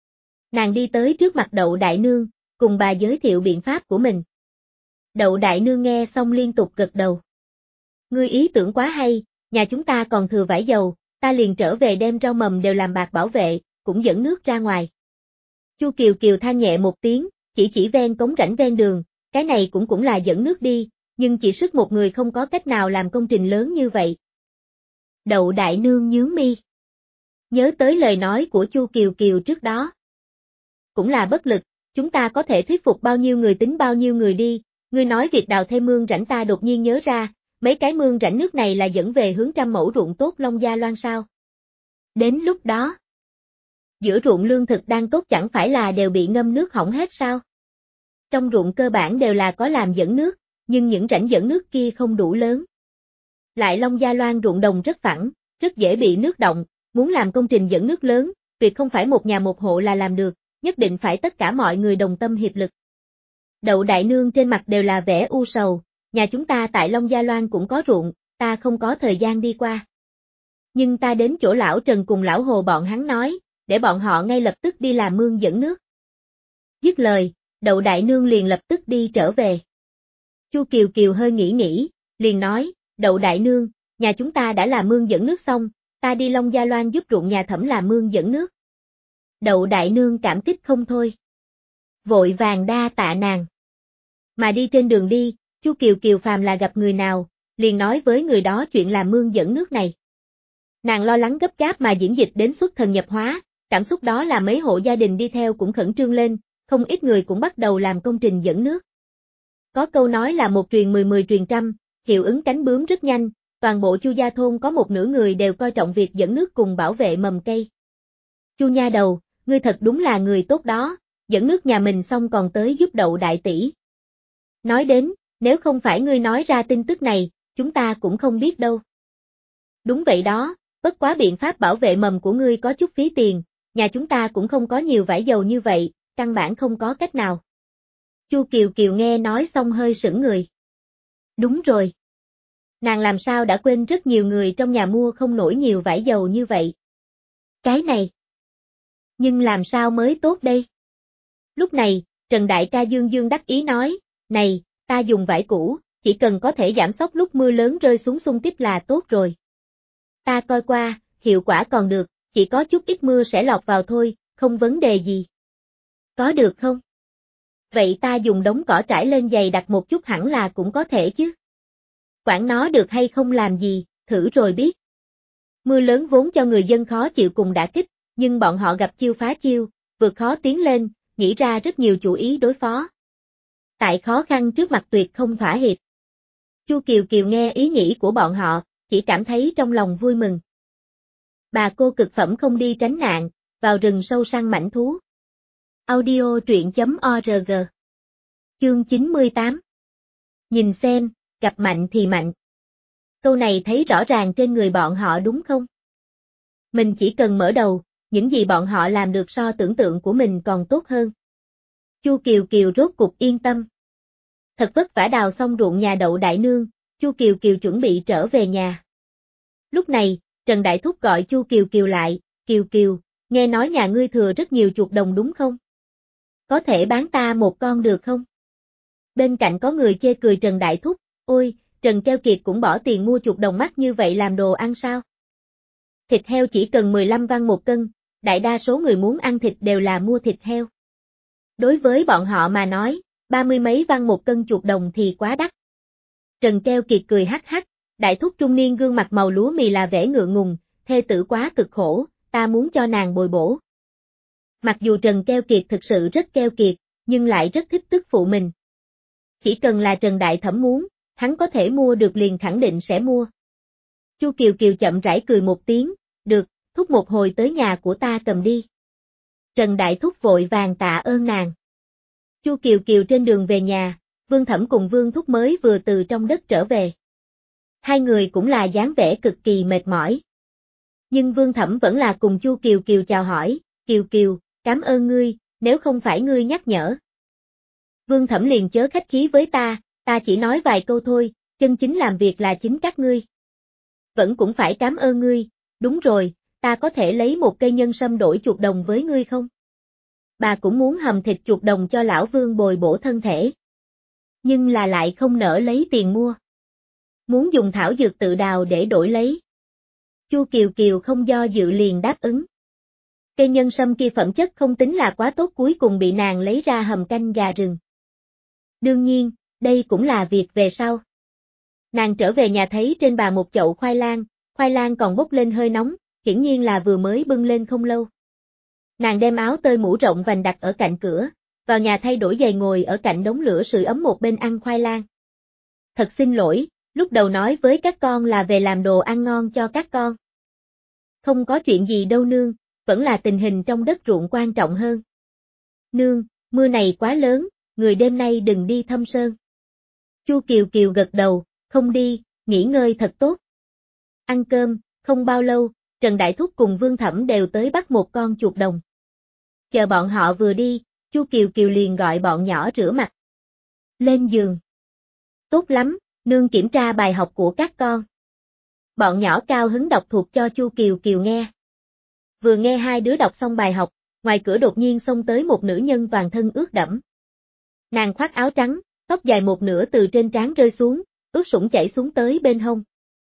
Nàng đi tới trước mặt Đậu Đại Nương, cùng bà giới thiệu biện pháp của mình. Đậu Đại Nương nghe xong liên tục gật đầu. Ngươi ý tưởng quá hay, nhà chúng ta còn thừa vải dầu, ta liền trở về đem rau mầm đều làm bạc bảo vệ, cũng dẫn nước ra ngoài. Chu Kiều Kiều than nhẹ một tiếng, chỉ chỉ ven cống rãnh ven đường, cái này cũng cũng là dẫn nước đi, nhưng chỉ sức một người không có cách nào làm công trình lớn như vậy. Đậu Đại Nương nhướng mi. Nhớ tới lời nói của Chu Kiều Kiều trước đó. Cũng là bất lực, chúng ta có thể thuyết phục bao nhiêu người tính bao nhiêu người đi, ngươi nói việc đào thêm mương rãnh ta đột nhiên nhớ ra, mấy cái mương rãnh nước này là dẫn về hướng trăm mẫu ruộng tốt Long Gia Loan sao. Đến lúc đó, giữa ruộng lương thực đang tốt chẳng phải là đều bị ngâm nước hỏng hết sao? Trong ruộng cơ bản đều là có làm dẫn nước, nhưng những rãnh dẫn nước kia không đủ lớn. Lại Long Gia Loan ruộng đồng rất phẳng, rất dễ bị nước động, muốn làm công trình dẫn nước lớn, việc không phải một nhà một hộ là làm được, nhất định phải tất cả mọi người đồng tâm hiệp lực. Đậu Đại Nương trên mặt đều là vẻ u sầu, nhà chúng ta tại Long Gia Loan cũng có ruộng, ta không có thời gian đi qua. Nhưng ta đến chỗ lão Trần cùng lão Hồ bọn hắn nói, để bọn họ ngay lập tức đi làm mương dẫn nước. Dứt lời, Đậu Đại Nương liền lập tức đi trở về. Chu Kiều Kiều hơi nghĩ nghĩ, liền nói, Đậu Đại Nương, nhà chúng ta đã làm mương dẫn nước xong, ta đi Long Gia Loan giúp ruộng nhà Thẩm làm mương dẫn nước. Đậu Đại Nương cảm kích không thôi. Vội vàng đa tạ nàng. Mà đi trên đường đi, Chu Kiều Kiều phàm là gặp người nào, liền nói với người đó chuyện làm mương dẫn nước này. Nàng lo lắng gấp gáp mà diễn dịch đến xuất thần nhập hóa, cảm xúc đó là mấy hộ gia đình đi theo cũng khẩn trương lên, không ít người cũng bắt đầu làm công trình dẫn nước. Có câu nói là một truyền mười mười truyền trăm, hiệu ứng cánh bướm rất nhanh, toàn bộ Chu gia thôn có một nửa người đều coi trọng việc dẫn nước cùng bảo vệ mầm cây. Chu nha đầu, ngươi thật đúng là người tốt đó, dẫn nước nhà mình xong còn tới giúp Đậu đại tỷ. Nói đến, nếu không phải ngươi nói ra tin tức này, chúng ta cũng không biết đâu. Đúng vậy đó, bất quá biện pháp bảo vệ mầm của ngươi có chút phí tiền, nhà chúng ta cũng không có nhiều vải dầu như vậy, căn bản không có cách nào. Chu Kiều Kiều nghe nói xong hơi sững người. Đúng rồi. Nàng làm sao đã quên rất nhiều người trong nhà mua không nổi nhiều vải dầu như vậy. Cái này. Nhưng làm sao mới tốt đây? Lúc này, Trần Đại ca dương dương đắc ý nói, này, ta dùng vải cũ, chỉ cần có thể giảm sốc lúc mưa lớn rơi xuống xung kích là tốt rồi. Ta coi qua, hiệu quả còn được, chỉ có chút ít mưa sẽ lọt vào thôi, không vấn đề gì. Có được không? Vậy ta dùng đống cỏ trải lên dày đặt một chút hẳn là cũng có thể chứ. Quản nó được hay không làm gì, thử rồi biết. Mưa lớn vốn cho người dân khó chịu cùng đả kích, nhưng bọn họ gặp chiêu phá chiêu, vượt khó tiến lên, nghĩ ra rất nhiều chủ ý đối phó. Tại khó khăn trước mặt tuyệt không thỏa hiệp. Chu Kiều Kiều nghe ý nghĩ của bọn họ, chỉ cảm thấy trong lòng vui mừng. Bà cô cực phẩm không đi tránh nạn, vào rừng sâu săn mãnh thú. Audio truyện chấm org. Chương chín mươi tám. Nhìn xem, gặp mạnh thì mạnh. Câu này thấy rõ ràng trên người bọn họ đúng không? Mình chỉ cần mở đầu, những gì bọn họ làm được so tưởng tượng của mình còn tốt hơn. Chu Kiều Kiều rốt cục yên tâm. Thật vất vả đào xong ruộng nhà Đậu Đại Nương, Chu Kiều Kiều chuẩn bị trở về nhà. Lúc này, Trần Đại Thúc gọi Chu Kiều Kiều lại, Kiều Kiều, nghe nói nhà ngươi thừa rất nhiều chuột đồng đúng không? Có thể bán ta một con được không? Bên cạnh có người chê cười Trần Đại Thúc, ôi, Trần Keo Kiệt cũng bỏ tiền mua chuột đồng mắt như vậy làm đồ ăn sao? Thịt heo chỉ cần mười lăm văn một cân, đại đa số người muốn ăn thịt đều là mua thịt heo. Đối với bọn họ mà nói, ba mươi mấy văn một cân chuột đồng thì quá đắt. Trần Keo Kiệt cười hắc hắc, Đại Thúc trung niên gương mặt màu lúa mì là vẻ ngượng ngùng, thê tử quá cực khổ, ta muốn cho nàng bồi bổ. Mặc dù Trần Keo Kiệt thực sự rất keo kiệt, nhưng lại rất thích tức phụ mình. Chỉ cần là Trần Đại Thẩm muốn, hắn có thể mua được liền khẳng định sẽ mua. Chu Kiều Kiều chậm rãi cười một tiếng, được, Thúc một hồi tới nhà của ta cầm đi. Trần Đại Thúc vội vàng tạ ơn nàng. Chu Kiều Kiều trên đường về nhà, Vương Thẩm cùng Vương Thúc mới vừa từ trong đất trở về. Hai người cũng là dáng vẻ cực kỳ mệt mỏi. Nhưng Vương Thẩm vẫn là cùng Chu Kiều Kiều chào hỏi, Kiều Kiều, cảm ơn ngươi, nếu không phải ngươi nhắc nhở. Vương Thẩm liền chớ khách khí với ta, ta chỉ nói vài câu thôi, chân chính làm việc là chính các ngươi. Vẫn cũng phải cảm ơn ngươi, đúng rồi, ta có thể lấy một cây nhân sâm đổi chuột đồng với ngươi không? Bà cũng muốn hầm thịt chuột đồng cho lão Vương bồi bổ thân thể. Nhưng là lại không nỡ lấy tiền mua. Muốn dùng thảo dược tự đào để đổi lấy. Chu Kiều Kiều không do dự liền đáp ứng. Cây nhân sâm kia phẩm chất không tính là quá tốt, cuối cùng bị nàng lấy ra hầm canh gà rừng. Đương nhiên, đây cũng là việc về sau. Nàng trở về nhà thấy trên bàn một chậu khoai lang, khoai lang còn bốc lên hơi nóng, hiển nhiên là vừa mới bưng lên không lâu. Nàng đem áo tơi mũ rộng vành đặt ở cạnh cửa, vào nhà thay đổi giày ngồi ở cạnh đống lửa sưởi ấm một bên ăn khoai lang. Thật xin lỗi, lúc đầu nói với các con là về làm đồ ăn ngon cho các con. Không có chuyện gì đâu nương, vẫn là tình hình trong đất ruộng quan trọng hơn. Nương, mưa này quá lớn, người đêm nay đừng đi thâm sơn. Chu Kiều Kiều gật đầu, không đi, nghỉ ngơi thật tốt. Ăn cơm, không bao lâu, Trần Đại Thúc cùng Vương Thẩm đều tới bắt một con chuột đồng. Chờ bọn họ vừa đi, Chu Kiều Kiều liền gọi bọn nhỏ rửa mặt. Lên giường. Tốt lắm, nương kiểm tra bài học của các con. Bọn nhỏ cao hứng đọc thuộc cho Chu Kiều Kiều nghe. Vừa nghe hai đứa đọc xong bài học, ngoài cửa đột nhiên xông tới một nữ nhân toàn thân ướt đẫm. Nàng khoác áo trắng, tóc dài một nửa từ trên trán rơi xuống, ướt sũng chảy xuống tới bên hông.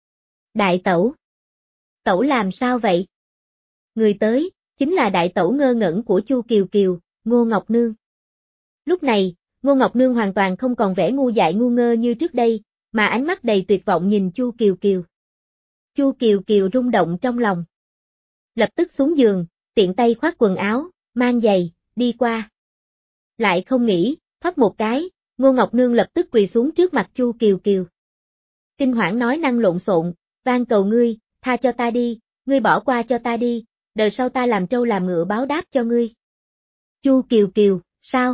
Đại tẩu. Tẩu làm sao vậy? Người tới, chính là đại tẩu ngơ ngẩn của Chu Kiều Kiều, Ngô Ngọc Nương. Lúc này, Ngô Ngọc Nương hoàn toàn không còn vẻ ngu dại ngu ngơ như trước đây, mà ánh mắt đầy tuyệt vọng nhìn Chu Kiều Kiều. Chu Kiều Kiều rung động trong lòng. Lập tức xuống giường, tiện tay khoác quần áo, mang giày, đi qua. Lại không nghĩ, thoát một cái, Ngô Ngọc Nương lập tức quỳ xuống trước mặt Chu Kiều Kiều. Kinh hoảng nói năng lộn xộn, van cầu ngươi, tha cho ta đi, ngươi bỏ qua cho ta đi, đời sau ta làm trâu làm ngựa báo đáp cho ngươi. Chu Kiều Kiều, sao?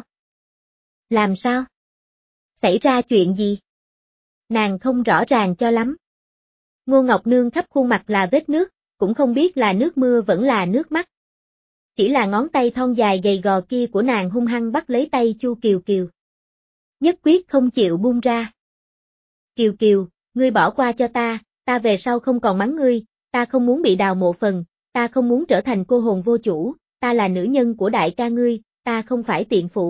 Làm sao? Xảy ra chuyện gì? Nàng không rõ ràng cho lắm. Ngô Ngọc Nương khắp khuôn mặt là vết nước, cũng không biết là nước mưa vẫn là nước mắt. Chỉ là ngón tay thon dài gầy gò kia của nàng hung hăng bắt lấy tay Chu Kiều Kiều. Nhất quyết không chịu buông ra. Kiều Kiều, ngươi bỏ qua cho ta, ta về sau không còn mắng ngươi, ta không muốn bị đào mộ phần, ta không muốn trở thành cô hồn vô chủ, ta là nữ nhân của đại ca ngươi, ta không phải tiện phụ.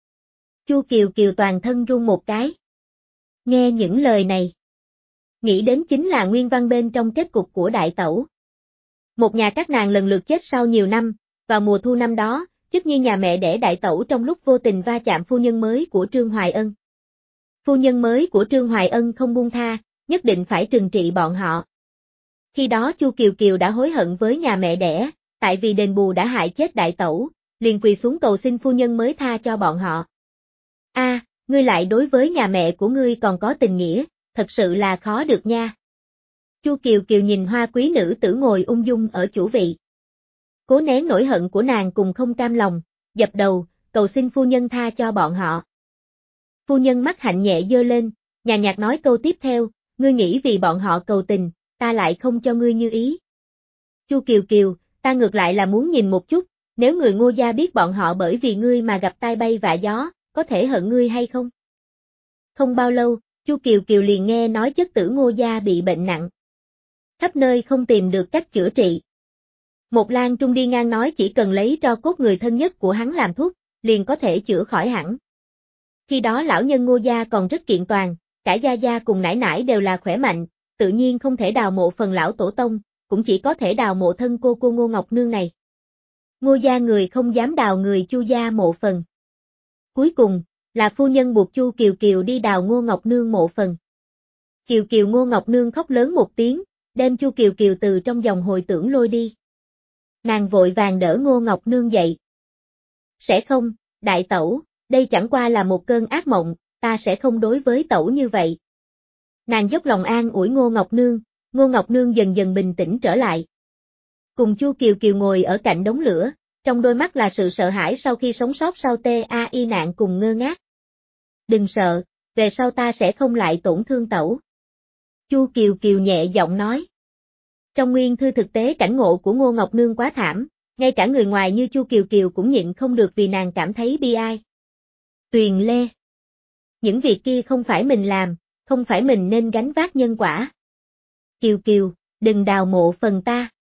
Chu Kiều Kiều toàn thân run một cái. Nghe những lời này, nghĩ đến chính là nguyên văn bên trong kết cục của đại tẩu. Một nhà các nàng lần lượt chết sau nhiều năm, vào mùa thu năm đó, chức như nhà mẹ đẻ đại tẩu trong lúc vô tình va chạm phu nhân mới của Trương Hoài Ân. Phu nhân mới của Trương Hoài Ân không buông tha, nhất định phải trừng trị bọn họ. Khi đó Chu Kiều Kiều đã hối hận với nhà mẹ đẻ, tại vì đền bù đã hại chết đại tẩu, liền quỳ xuống cầu xin phu nhân mới tha cho bọn họ. A, à, ngươi lại đối với nhà mẹ của ngươi còn có tình nghĩa, thật sự là khó được nha. Chu Kiều Kiều nhìn hoa quý nữ tử ngồi ung dung ở chủ vị. Cố nén nỗi hận của nàng cùng không cam lòng, dập đầu, cầu xin phu nhân tha cho bọn họ. Phu nhân mắt hạnh nhẹ giơ lên, nhàn nhạt nói câu tiếp theo, ngươi nghĩ vì bọn họ cầu tình, ta lại không cho ngươi như ý. Chu Kiều Kiều, ta ngược lại là muốn nhìn một chút, nếu người Ngô gia biết bọn họ bởi vì ngươi mà gặp tai bay vạ gió, có thể hận ngươi hay không? Không bao lâu, Chu Kiều Kiều liền nghe nói chất tử Ngô gia bị bệnh nặng. Khắp nơi không tìm được cách chữa trị. Một Lan Trung đi ngang nói chỉ cần lấy tro cốt người thân nhất của hắn làm thuốc, liền có thể chữa khỏi hẳn. Khi đó lão nhân Ngô gia còn rất kiện toàn, cả gia gia cùng nải nải đều là khỏe mạnh, tự nhiên không thể đào mộ phần lão tổ tông, cũng chỉ có thể đào mộ thân cô cô Ngô Ngọc Nương này. Ngô gia người không dám đào người Chu gia mộ phần. Cuối cùng, là phu nhân buộc Chu Kiều Kiều đi đào Ngô Ngọc Nương mộ phần. Kiều Kiều Ngô Ngọc Nương khóc lớn một tiếng, đem Chu Kiều Kiều từ trong dòng hồi tưởng lôi đi. Nàng vội vàng đỡ Ngô Ngọc Nương dậy. Sẽ không, đại tẩu, đây chẳng qua là một cơn ác mộng, ta sẽ không đối với tẩu như vậy. Nàng dốc lòng an ủi Ngô Ngọc Nương, Ngô Ngọc Nương dần dần bình tĩnh trở lại. Cùng Chu Kiều Kiều ngồi ở cạnh đống lửa, trong đôi mắt là sự sợ hãi sau khi sống sót sau tê a i nạn cùng ngơ ngác. Đừng sợ, về sau ta sẽ không lại tổn thương tẩu. Chu Kiều Kiều nhẹ giọng nói. Trong nguyên thư thực tế cảnh ngộ của Ngô Ngọc Nương quá thảm, ngay cả người ngoài như Chu Kiều Kiều cũng nhịn không được vì nàng cảm thấy bi ai. Tuyền Lê. Những việc kia không phải mình làm, không phải mình nên gánh vác nhân quả. Kiều Kiều, đừng đào mộ phần ta.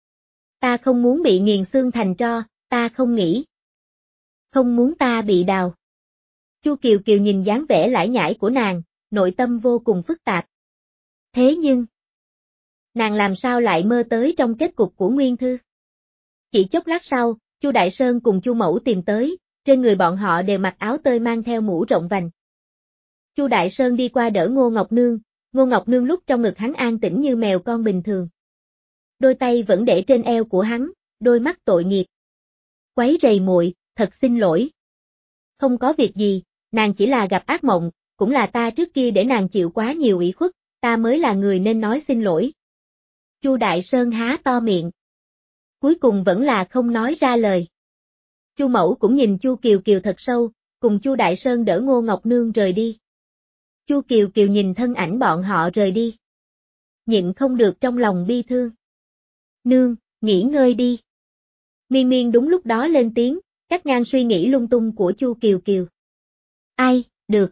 Ta không muốn bị nghiền xương thành tro, ta không nghĩ. Không muốn ta bị đào. Chu Kiều Kiều nhìn dáng vẻ lải nhải của nàng, nội tâm vô cùng phức tạp. Thế nhưng, Nàng làm sao lại mơ tới trong kết cục của Nguyên Thư? Chỉ chốc lát sau, Chu Đại Sơn cùng Chu Mẫu tìm tới, trên người bọn họ đều mặc áo tơi mang theo mũ rộng vành. Chu Đại Sơn đi qua đỡ Ngô Ngọc Nương, Ngô Ngọc Nương lúc trong ngực hắn an tĩnh như mèo con bình thường. Đôi tay vẫn để trên eo của hắn, đôi mắt tội nghiệp. Quấy rầy muội, thật xin lỗi. Không có việc gì, nàng chỉ là gặp ác mộng, cũng là ta trước kia để nàng chịu quá nhiều ủy khuất, ta mới là người nên nói xin lỗi. Chu Đại Sơn há to miệng. Cuối cùng vẫn là không nói ra lời. Chu Mẫu cũng nhìn Chu Kiều Kiều thật sâu, cùng Chu Đại Sơn đỡ Ngô Ngọc Nương rời đi. Chu Kiều Kiều nhìn thân ảnh bọn họ rời đi. Nhịn không được trong lòng bi thương. Nương, nghỉ ngơi đi. Miên Miên đúng lúc đó lên tiếng, cắt ngang suy nghĩ lung tung của Chu Kiều Kiều. Ai, được.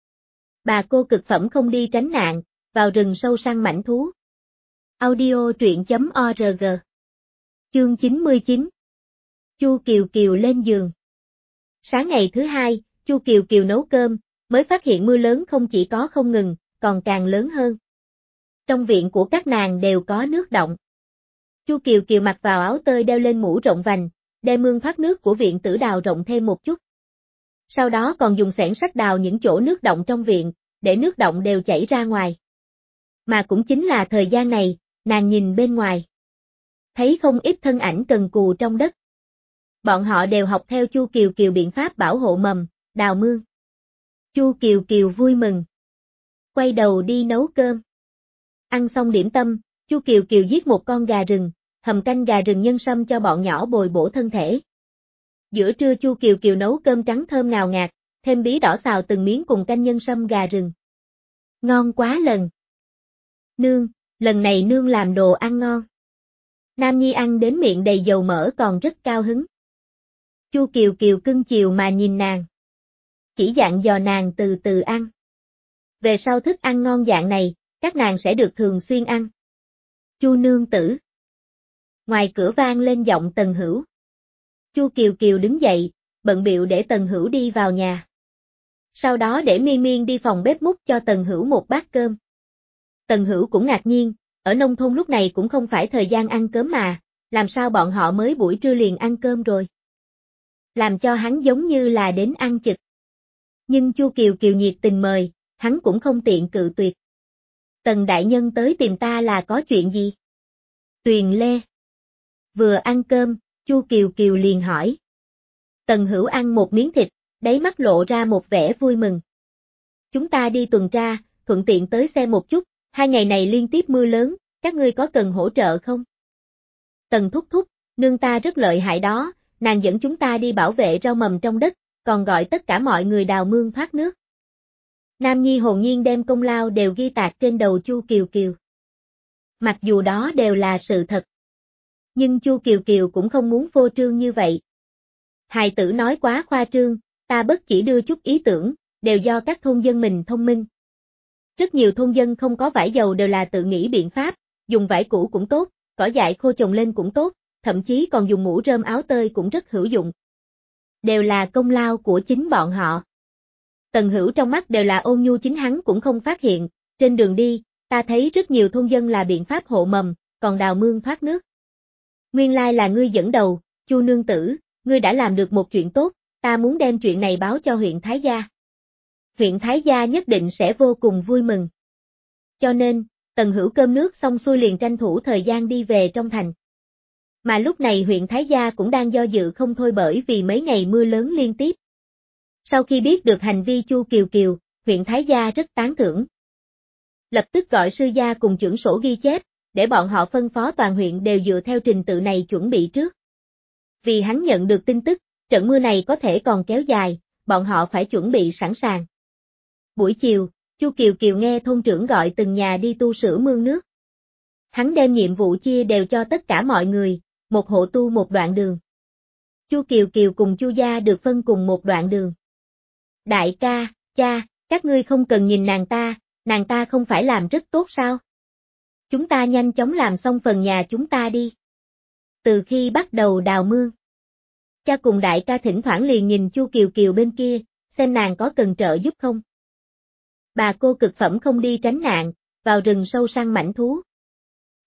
Bà cô cực phẩm không đi tránh nạn, vào rừng sâu săn mãnh thú. Audio truyện chấm org. Chương chín mươi chín. Chu Kiều Kiều lên giường. Sáng ngày thứ hai, Chu Kiều Kiều nấu cơm, mới phát hiện mưa lớn không chỉ có không ngừng, còn càng lớn hơn. Trong viện của các nàng đều có nước đọng. Chu Kiều Kiều mặc vào áo tơi đeo lên mũ rộng vành, đem mương thoát nước của viện tử đào rộng thêm một chút. Sau đó còn dùng xẻng sắt đào những chỗ nước đọng trong viện, để nước đọng đều chảy ra ngoài. Mà cũng chính là thời gian này, nàng nhìn bên ngoài. Thấy không ít thân ảnh cần cù trong đất. Bọn họ đều học theo Chu Kiều Kiều biện pháp bảo hộ mầm, đào mương. Chu Kiều Kiều vui mừng. Quay đầu đi nấu cơm. Ăn xong điểm tâm, Chu Kiều Kiều giết một con gà rừng, hầm canh gà rừng nhân sâm cho bọn nhỏ bồi bổ thân thể. Giữa trưa Chu Kiều Kiều nấu cơm trắng thơm ngào ngạt, thêm bí đỏ xào từng miếng cùng canh nhân sâm gà rừng. Ngon quá lần. Nương, lần này nương làm đồ ăn ngon. Nam Nhi ăn đến miệng đầy dầu mỡ còn rất cao hứng. Chu Kiều Kiều cưng chiều mà nhìn nàng. Chỉ dặn dò nàng từ từ ăn. Về sau thức ăn ngon dạng này, các nàng sẽ được thường xuyên ăn. Chu nương tử. Ngoài cửa vang lên giọng Tần Hữu. Chu Kiều Kiều đứng dậy, bận bịu để Tần Hữu đi vào nhà. Sau đó để Miên Miên đi phòng bếp múc cho Tần Hữu một bát cơm. Tần Hữu cũng ngạc nhiên, ở nông thôn lúc này cũng không phải thời gian ăn cơm mà, làm sao bọn họ mới buổi trưa liền ăn cơm rồi. Làm cho hắn giống như là đến ăn chực. Nhưng Chu Kiều Kiều nhiệt tình mời, hắn cũng không tiện cự tuyệt. Tần đại nhân tới tìm ta là có chuyện gì? Tuyền Lê. Vừa ăn cơm, Chu Kiều Kiều liền hỏi. Tần Hữu ăn một miếng thịt, đáy mắt lộ ra một vẻ vui mừng. Chúng ta đi tuần tra, thuận tiện tới xem một chút, hai ngày này liên tiếp mưa lớn, các ngươi có cần hỗ trợ không? Tần thúc thúc, nương ta rất lợi hại đó, nàng dẫn chúng ta đi bảo vệ rau mầm trong đất, còn gọi tất cả mọi người đào mương thoát nước. Nam Nhi hồn nhiên đem công lao đều ghi tạc trên đầu Chu Kiều Kiều. Mặc dù đó đều là sự thật. Nhưng Chu Kiều Kiều cũng không muốn phô trương như vậy. Hài tử nói quá khoa trương, ta bất chỉ đưa chút ý tưởng, đều do các thôn dân mình thông minh. Rất nhiều thôn dân không có vải dầu đều là tự nghĩ biện pháp, dùng vải cũ cũng tốt, cỏ dại khô trồng lên cũng tốt, thậm chí còn dùng mũ rơm áo tơi cũng rất hữu dụng. Đều là công lao của chính bọn họ. Tần Hữu trong mắt đều là ôn nhu, chính hắn cũng không phát hiện, trên đường đi, ta thấy rất nhiều thôn dân là biện pháp hộ mầm, còn đào mương thoát nước. Nguyên lai là ngươi dẫn đầu, Chu nương tử, ngươi đã làm được một chuyện tốt, ta muốn đem chuyện này báo cho huyện Thái Gia. Huyện Thái Gia nhất định sẽ vô cùng vui mừng. Cho nên, Tần Hữu cơm nước xong xuôi liền tranh thủ thời gian đi về trong thành. Mà lúc này huyện Thái Gia cũng đang do dự không thôi bởi vì mấy ngày mưa lớn liên tiếp. Sau khi biết được hành vi Chu Kiều Kiều, huyện Thái Gia rất tán thưởng. Lập tức gọi sư gia cùng trưởng sổ ghi chép, để bọn họ phân phó toàn huyện đều dựa theo trình tự này chuẩn bị trước. Vì hắn nhận được tin tức, trận mưa này có thể còn kéo dài, bọn họ phải chuẩn bị sẵn sàng. Buổi chiều, Chu Kiều Kiều nghe thôn trưởng gọi từng nhà đi tu sửa mương nước. Hắn đem nhiệm vụ chia đều cho tất cả mọi người, một hộ tu một đoạn đường. Chu Kiều Kiều cùng Chu gia được phân cùng một đoạn đường. Đại ca, cha, các ngươi không cần nhìn nàng ta, nàng ta không phải làm rất tốt sao? Chúng ta nhanh chóng làm xong phần nhà chúng ta đi. Từ khi bắt đầu đào mương, cha cùng đại ca thỉnh thoảng liền nhìn Chu Kiều Kiều bên kia, xem nàng có cần trợ giúp không. Bà cô cực phẩm không đi tránh nạn, vào rừng sâu săn mãnh thú.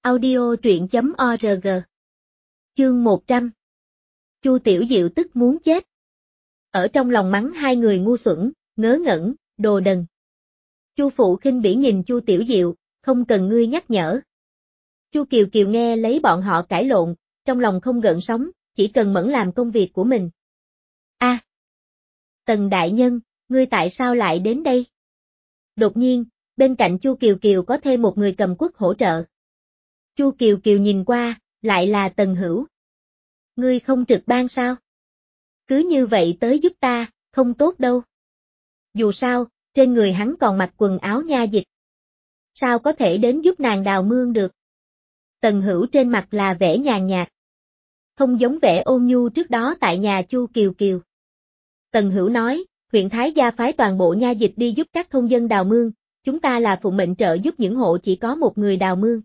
Audio truyện chấm org. Chương một trăm. Chu Tiểu Diệu tức muốn chết. Ở trong lòng mắng hai người ngu xuẩn, ngớ ngẩn, đồ đần. Chu phụ khinh bỉ nhìn Chu Tiểu Diệu, không cần ngươi nhắc nhở. Chu Kiều Kiều nghe lấy bọn họ cãi lộn, trong lòng không gợn sóng, chỉ cần mẫn làm công việc của mình. A, à, Tần đại nhân, ngươi tại sao lại đến đây? Đột nhiên, bên cạnh Chu Kiều Kiều có thêm một người cầm quất hỗ trợ. Chu Kiều Kiều nhìn qua, lại là Tần Hữu. Ngươi không trực ban sao? Cứ như vậy tới giúp ta, không tốt đâu. Dù sao, trên người hắn còn mặc quần áo nha dịch. Sao có thể đến giúp nàng đào mương được? Tần Hữu trên mặt là vẻ nhàn nhạt. Không giống vẻ ôn nhu trước đó tại nhà Chu Kiều Kiều. Tần Hữu nói, huyện Thái Gia phái toàn bộ nha dịch đi giúp các thôn dân đào mương, chúng ta là phụ mệnh trợ giúp những hộ chỉ có một người đào mương.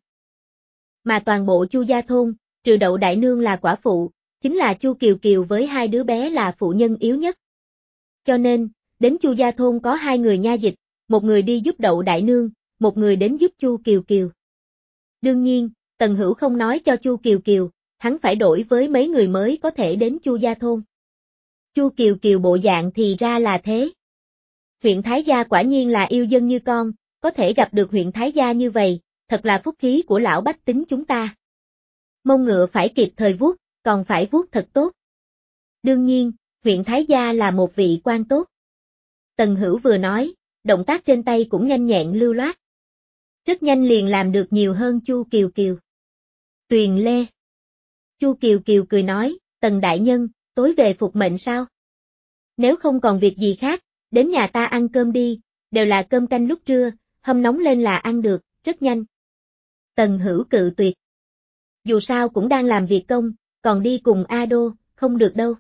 Mà toàn bộ Chu gia thôn, trừ Đậu đại nương là quả phụ, chính là Chu Kiều Kiều với hai đứa bé là phụ nhân yếu nhất. Cho nên, đến Chu gia thôn có hai người nha dịch, một người đi giúp Đậu đại nương, một người đến giúp Chu Kiều Kiều. Đương nhiên, Tần Hữu không nói cho Chu Kiều Kiều, hắn phải đổi với mấy người mới có thể đến Chu gia thôn. Chu Kiều Kiều bộ dạng thì ra là thế. Huyện Thái Gia quả nhiên là yêu dân như con, có thể gặp được huyện Thái Gia như vậy, thật là phúc khí của lão bách tính chúng ta. Mông ngựa phải kịp thời vuốt, còn phải vuốt thật tốt. Đương nhiên, huyện Thái Gia là một vị quan tốt. Tần Hữu vừa nói, động tác trên tay cũng nhanh nhẹn lưu loát. Rất nhanh liền làm được nhiều hơn Chu Kiều Kiều. Tuyền Lê. Chu Kiều Kiều cười nói, Tần đại nhân, tối về phục mệnh sao? Nếu không còn việc gì khác, đến nhà ta ăn cơm đi, đều là cơm canh lúc trưa, hâm nóng lên là ăn được, rất nhanh. Tần Hữu cự tuyệt. Dù sao cũng đang làm việc công, còn đi cùng A Đô, không được đâu.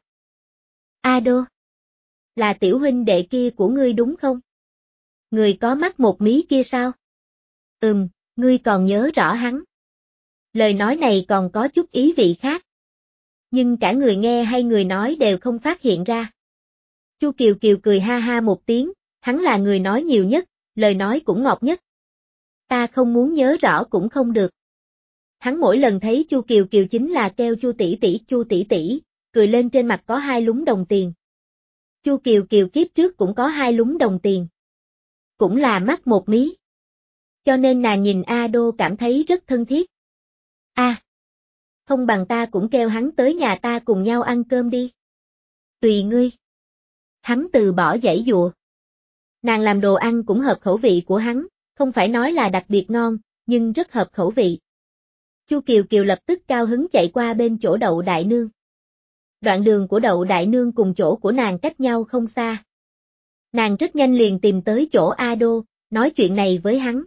A Đô? Là tiểu huynh đệ kia của ngươi đúng không? Người có mắt một mí kia sao? Ừm, ngươi còn nhớ rõ hắn. Lời nói này còn có chút ý vị khác. Nhưng cả người nghe hay người nói đều không phát hiện ra. Chu Kiều Kiều cười ha ha một tiếng, hắn là người nói nhiều nhất, lời nói cũng ngọt nhất. Ta không muốn nhớ rõ cũng không được. Hắn mỗi lần thấy Chu Kiều Kiều chính là kêu Chu tỷ tỷ, Chu tỷ tỷ, cười lên trên mặt có hai lúm đồng tiền. Chu Kiều Kiều kiếp trước cũng có hai lúm đồng tiền. Cũng là mắt một mí. Cho nên nàng nhìn A Đô cảm thấy rất thân thiết. A, à, không bằng ta cũng kêu hắn tới nhà ta cùng nhau ăn cơm đi. Tùy ngươi. Hắn từ bỏ giãy dụa. Nàng làm đồ ăn cũng hợp khẩu vị của hắn, không phải nói là đặc biệt ngon, nhưng rất hợp khẩu vị. Chu Kiều Kiều lập tức cao hứng chạy qua bên chỗ Đậu đại nương. Đoạn đường của Đậu đại nương cùng chỗ của nàng cách nhau không xa. Nàng rất nhanh liền tìm tới chỗ A Đô, nói chuyện này với hắn.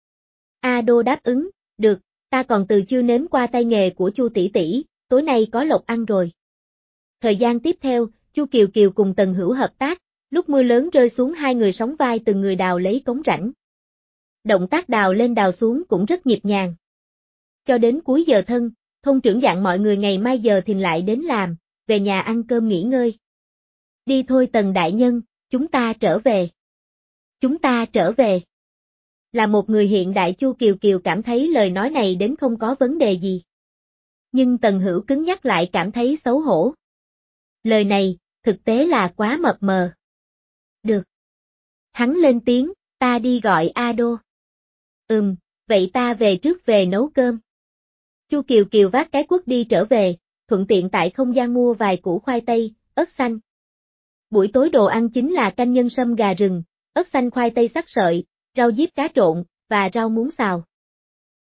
A Đô đáp ứng, được, ta còn từ chưa nếm qua tay nghề của Chu tỷ tỷ, tối nay có lộc ăn rồi. Thời gian tiếp theo, Chu Kiều Kiều cùng Tần Hữu hợp tác, lúc mưa lớn rơi xuống hai người sóng vai từng người đào lấy cống rãnh. Động tác đào lên đào xuống cũng rất nhịp nhàng. Cho đến cuối giờ thân, thôn trưởng dặn mọi người ngày mai giờ thìn lại đến làm, về nhà ăn cơm nghỉ ngơi. Đi thôi Tần đại nhân, chúng ta trở về. Chúng ta trở về. Là một người hiện đại Chu Kiều Kiều cảm thấy lời nói này đến không có vấn đề gì. Nhưng Tần Hữu cứng nhắc lại cảm thấy xấu hổ. Lời này, thực tế là quá mập mờ. Được. Hắn lên tiếng, ta đi gọi A Đô. Ừm, vậy ta về trước về nấu cơm. Chu Kiều Kiều vác cái quất đi trở về, thuận tiện tại không gian mua vài củ khoai tây, ớt xanh. Buổi tối đồ ăn chính là canh nhân sâm gà rừng, ớt xanh khoai tây sắc sợi, rau diếp cá trộn, và rau muống xào.